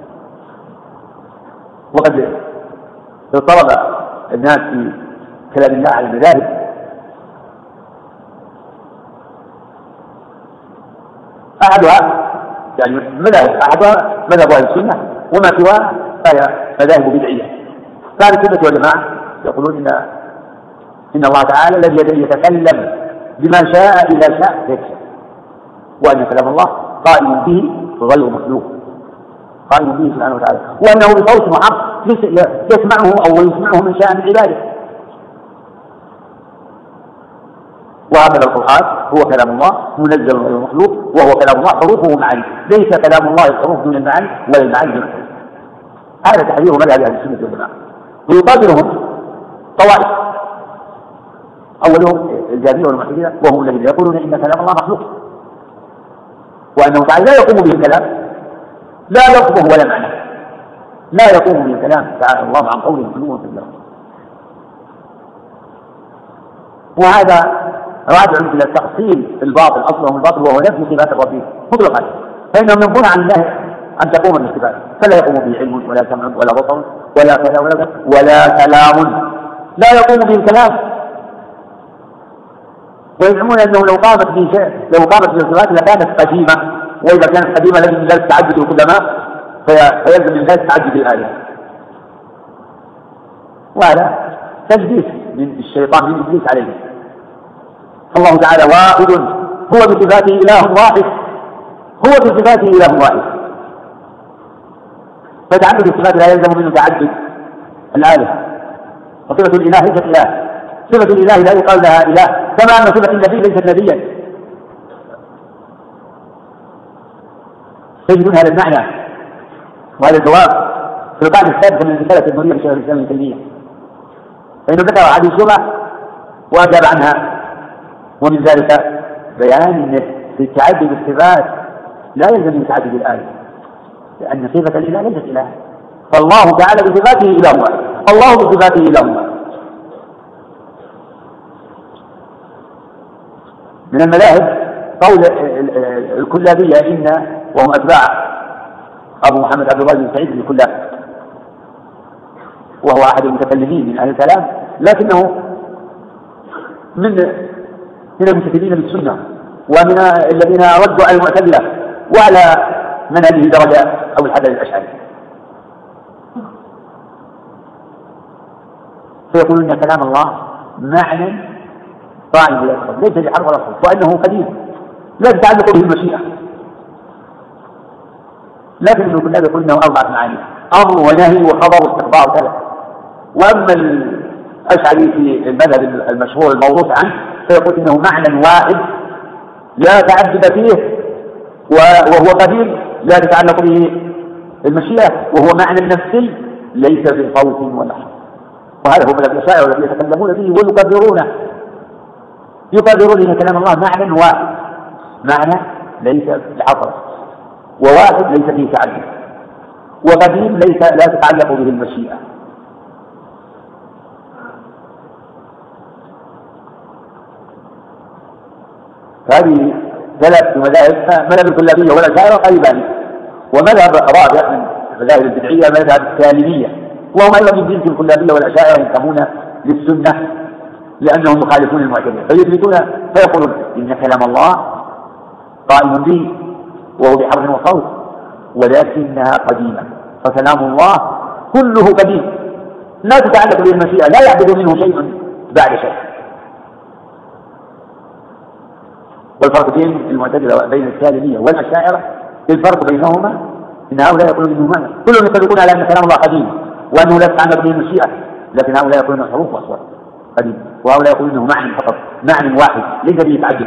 S4: وقد اضطرب الناس في كلام الله على المذاهب، أحدها يعني مذاهب، أحدها مذهب أهل السنة، وما سواه فهي مذاهب بدعية. فأهل السنة والجماعة يقولون إن الله تعالى الذي يتكلم بما شاء إذا شاء يكشف، وأن كلام الله قائم به غير مخلوق، قائم به سبحانه وتعالى، وأنه بصوت محق يسمعه أو يسمعه من شاء من عباده. وهكذا القرآن هو كلام الله منزل غير مخلوق، وهو كلام الله حروفه معاني، ليس كلام الله الحروف دون المعاني ولا المعاني دون الحروف. هذا تحذير مذهب أهل السنة والجماعة. ويقابلهم طوائف، أولهم الجهمية والمعتزلة، وهم الذين يقولون إن كلام الله مخلوق، وأنه تعالى لا يقوم به الكلام، لا لفظه ولا معنى، لا يقوم به الكلام تعالى الله عن قوله مخلوق في الله. وهذا راجع إلى تأصيل الباطل، أصله الباطل وهو نفي صفات الرب مطلقا، فإنهم ينفون عن الله أن تقوم بالصفات، فلا يقوم به علم ولا سمع ولا بصر ولا كذا ولا كلام، لا يقوم به الكلام. ويزعمون أنه لو قامت به الصفات لكانت قديمة، وإذا كانت قديمة لازم من ذلك التعدد وكلما فيلزم من ذلك تعدد الآلهة. وهذا تلبيس من الشيطان من إبليس عليه. الله تعالى واحد، هو بصفاته إله واحد، هو بصفاته إله واحد، فتعدد الصفات لا يلزم منه تعدد الآلهة. وصفة الإله ليست إله، صفة الإله لا يقال لها إله، كما أن صفة النبي ليست نبيا. تجدون هذا المعنى وهذا الجواب في القاعدة السادسة من رسالة المرية لشيخ الإسلام ابن تيمية، فإنه ذكر هذه الشبهة وأجاب عنها، ومن ذلك بيان أن في تعدد الصفات لا يلزم من تعدد الآية، لأن صفة الإله ليست إله، فالله تعالى بصفاته إله واحد، الله بصفاته إله واحد. من المذاهب قول الكلابية وهم أتباع أبو محمد عبد الله بن سعيد الكلابي، وهو أحد المتكلمين من أهل الكلام، لكنه من المتكلمين بالسنة ومن الذين ردوا على المعتزلة وعلى من هذه درجة أو الحدث الأشعري، فيقولون أن كلام الله معنى قائم بالأسفل ليس بحرف ولا صوت، وأنه قديم لا تتعلق به المشيئة. لكن ابن كلاب يقول أنه 4 معاني: أمر ونهي وخبر واستخبار كذا. وأما الأشعري في المذهب المشهور الموروث عنه فيقول إنه معنى واحد لا تعدد فيه، وهو قديم لا تتعلق به المشيئة، وهو معنى نفسي ليس بصوت ولا حرف. وهذا هو مذهب الأشاعرة الذين يتكلمون به يقررون ان كلام الله معنى واحد، معنى ليس بحصر، وواحد ليس فيه تعدد، وقديم لا تتعلق به المشيئة. هذه 3 مذاهب: مذهب الكلابية والأشاعرة قريبان، ومذهب رابع من المذاهب البدعية مذهب السالمية، وهم أيضا من جنس الكلابية والأشاعرة ينتمون للسنة لأنهم يخالفون المعتزلة، فيثبتون فيقولون إن كلام الله قائم به وهو بحرف وصوت، ولكنها قديمة، فكلام الله كله قديم لا تتعلق به المشيئة، لا يعبد منه شيء بعد شيء. والفرق بين المعتزلة وبين السالمية والأشاعرة الفرق بينهما إن هؤلاء يقولون إنه معنى، كلهم يتفقون على أن كلام الله قديم وأنه لا تتعلق به المشيئة، لكن هؤلاء يقولون حروف وأصوات قديم، وهؤلاء يقولون انه معنى فقط، معنى واحد ليس به تعدد.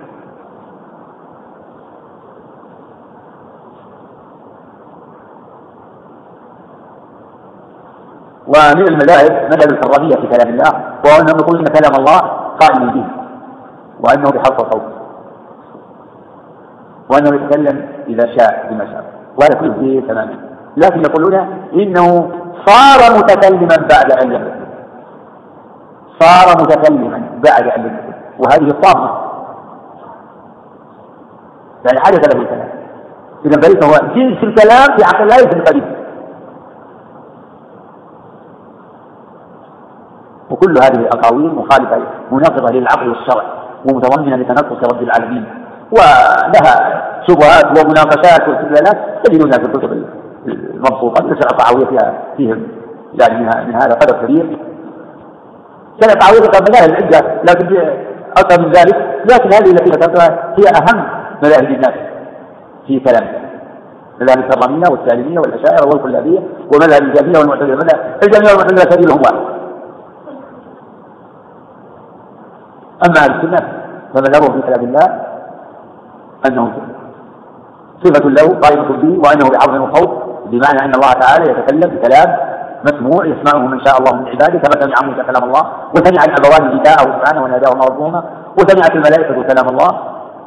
S4: ومن المذاهب مذهب الحرمية في كلام الله، وهو انهم يقولون ان كلام الله قائم به، وانه بحرف وصوت، وانه يتكلم اذا شاء بما شاء. وهذا كله فيه تماما. لكن يقولون إنه صار متكلما بعد أن يملك، صار متكلما بعد أن يملك، وهذه الطامة يعني حدث له الكلام. إذا فليس هو جنس الكلام في عقل الله ليس بقريب. وكل هذه الأقاويل مخالفة مناقضة للعقل والشرع ومتضمنة لتنقص رب العالمين، ولها شبهات ومناقشات واستدلالات تجدونها في الكتب المبسوطة. تسع طعاوية فيهم يعني من هذا قدر كبير. كان طعاوية قد مذاهب العدة لكن أكثر من ذلك، لكن هذه التي ذكرتها هي أهم مذاهب الناس في كلامه، مذاهب الكرامية والسالمية والأشاعرة والكلابية ومذاهب الجهمية والمعتزلة. الجهمية والمعتزلة سبيلهم واحد. أما أهل السنة فمذهبهم في كلام الله أنه صفة له قائمة به، وأنه بعظم وخوف، بمعنى أن الله تعالى يتكلم بكلام مسموع يسمعه من شاء الله من عباده، كما سمع موسى كلام الله، وسمع الأبوان نداءه سبحانه وناداهما ربهما، وسمعت الملائكة كلام الله،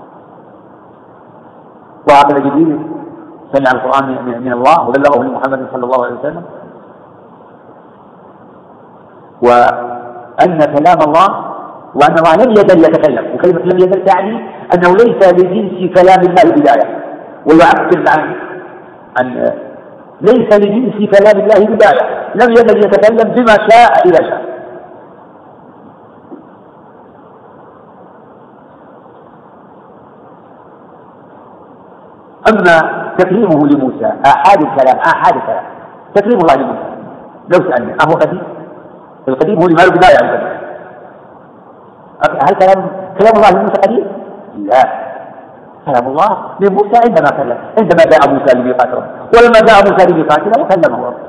S4: وعقل جبريل سمع القرآن من الله وبلغه لمحمد صلى الله عليه وسلم. وأن كلام الله وأن الله لم يزل يتكلم، وكلمة لم يزل تعني أنه ليس لجنس كلام الله بداية، ويعبر عن ليس لجنس كلام الله بداية، لم يزل يتكلم بما شاء إذا شاء. أما تكريمه لموسى آحاد الكلام تكريم الله لموسى لو سألنا أهو قديم؟ القديم هو لما له بداية. هل كلام الله لموسى قديم؟ لا، كلام الله لموسى عندما جاء موسى لميقات ربه، ولما جاء موسى لميقاتنا وكلمه ربه.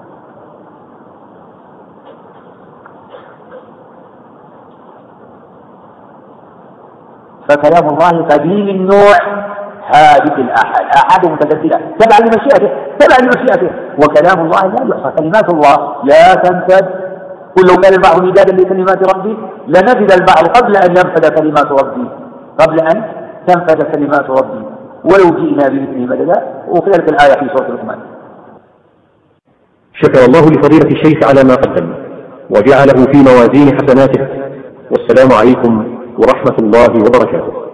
S4: فكلام الله قديم النوع حادث الآحاد متبدلة تبع لمشيئته، وكلام الله لا يحصى، كلمات الله لا تنفذ. قل لو كان البحر مدادا لكلمات ربي لنفذ البحر قبل أن ينفذ كلمات ربي، قبل أن تنفذ كلمات ربي ولو جئنا بمثله مددا. وكذلك الآية في سورة لقمان.
S2: شكر الله لفضيلة الشيخ على ما قدم وجعله في موازين حسناته، والسلام عليكم ورحمة الله وبركاته.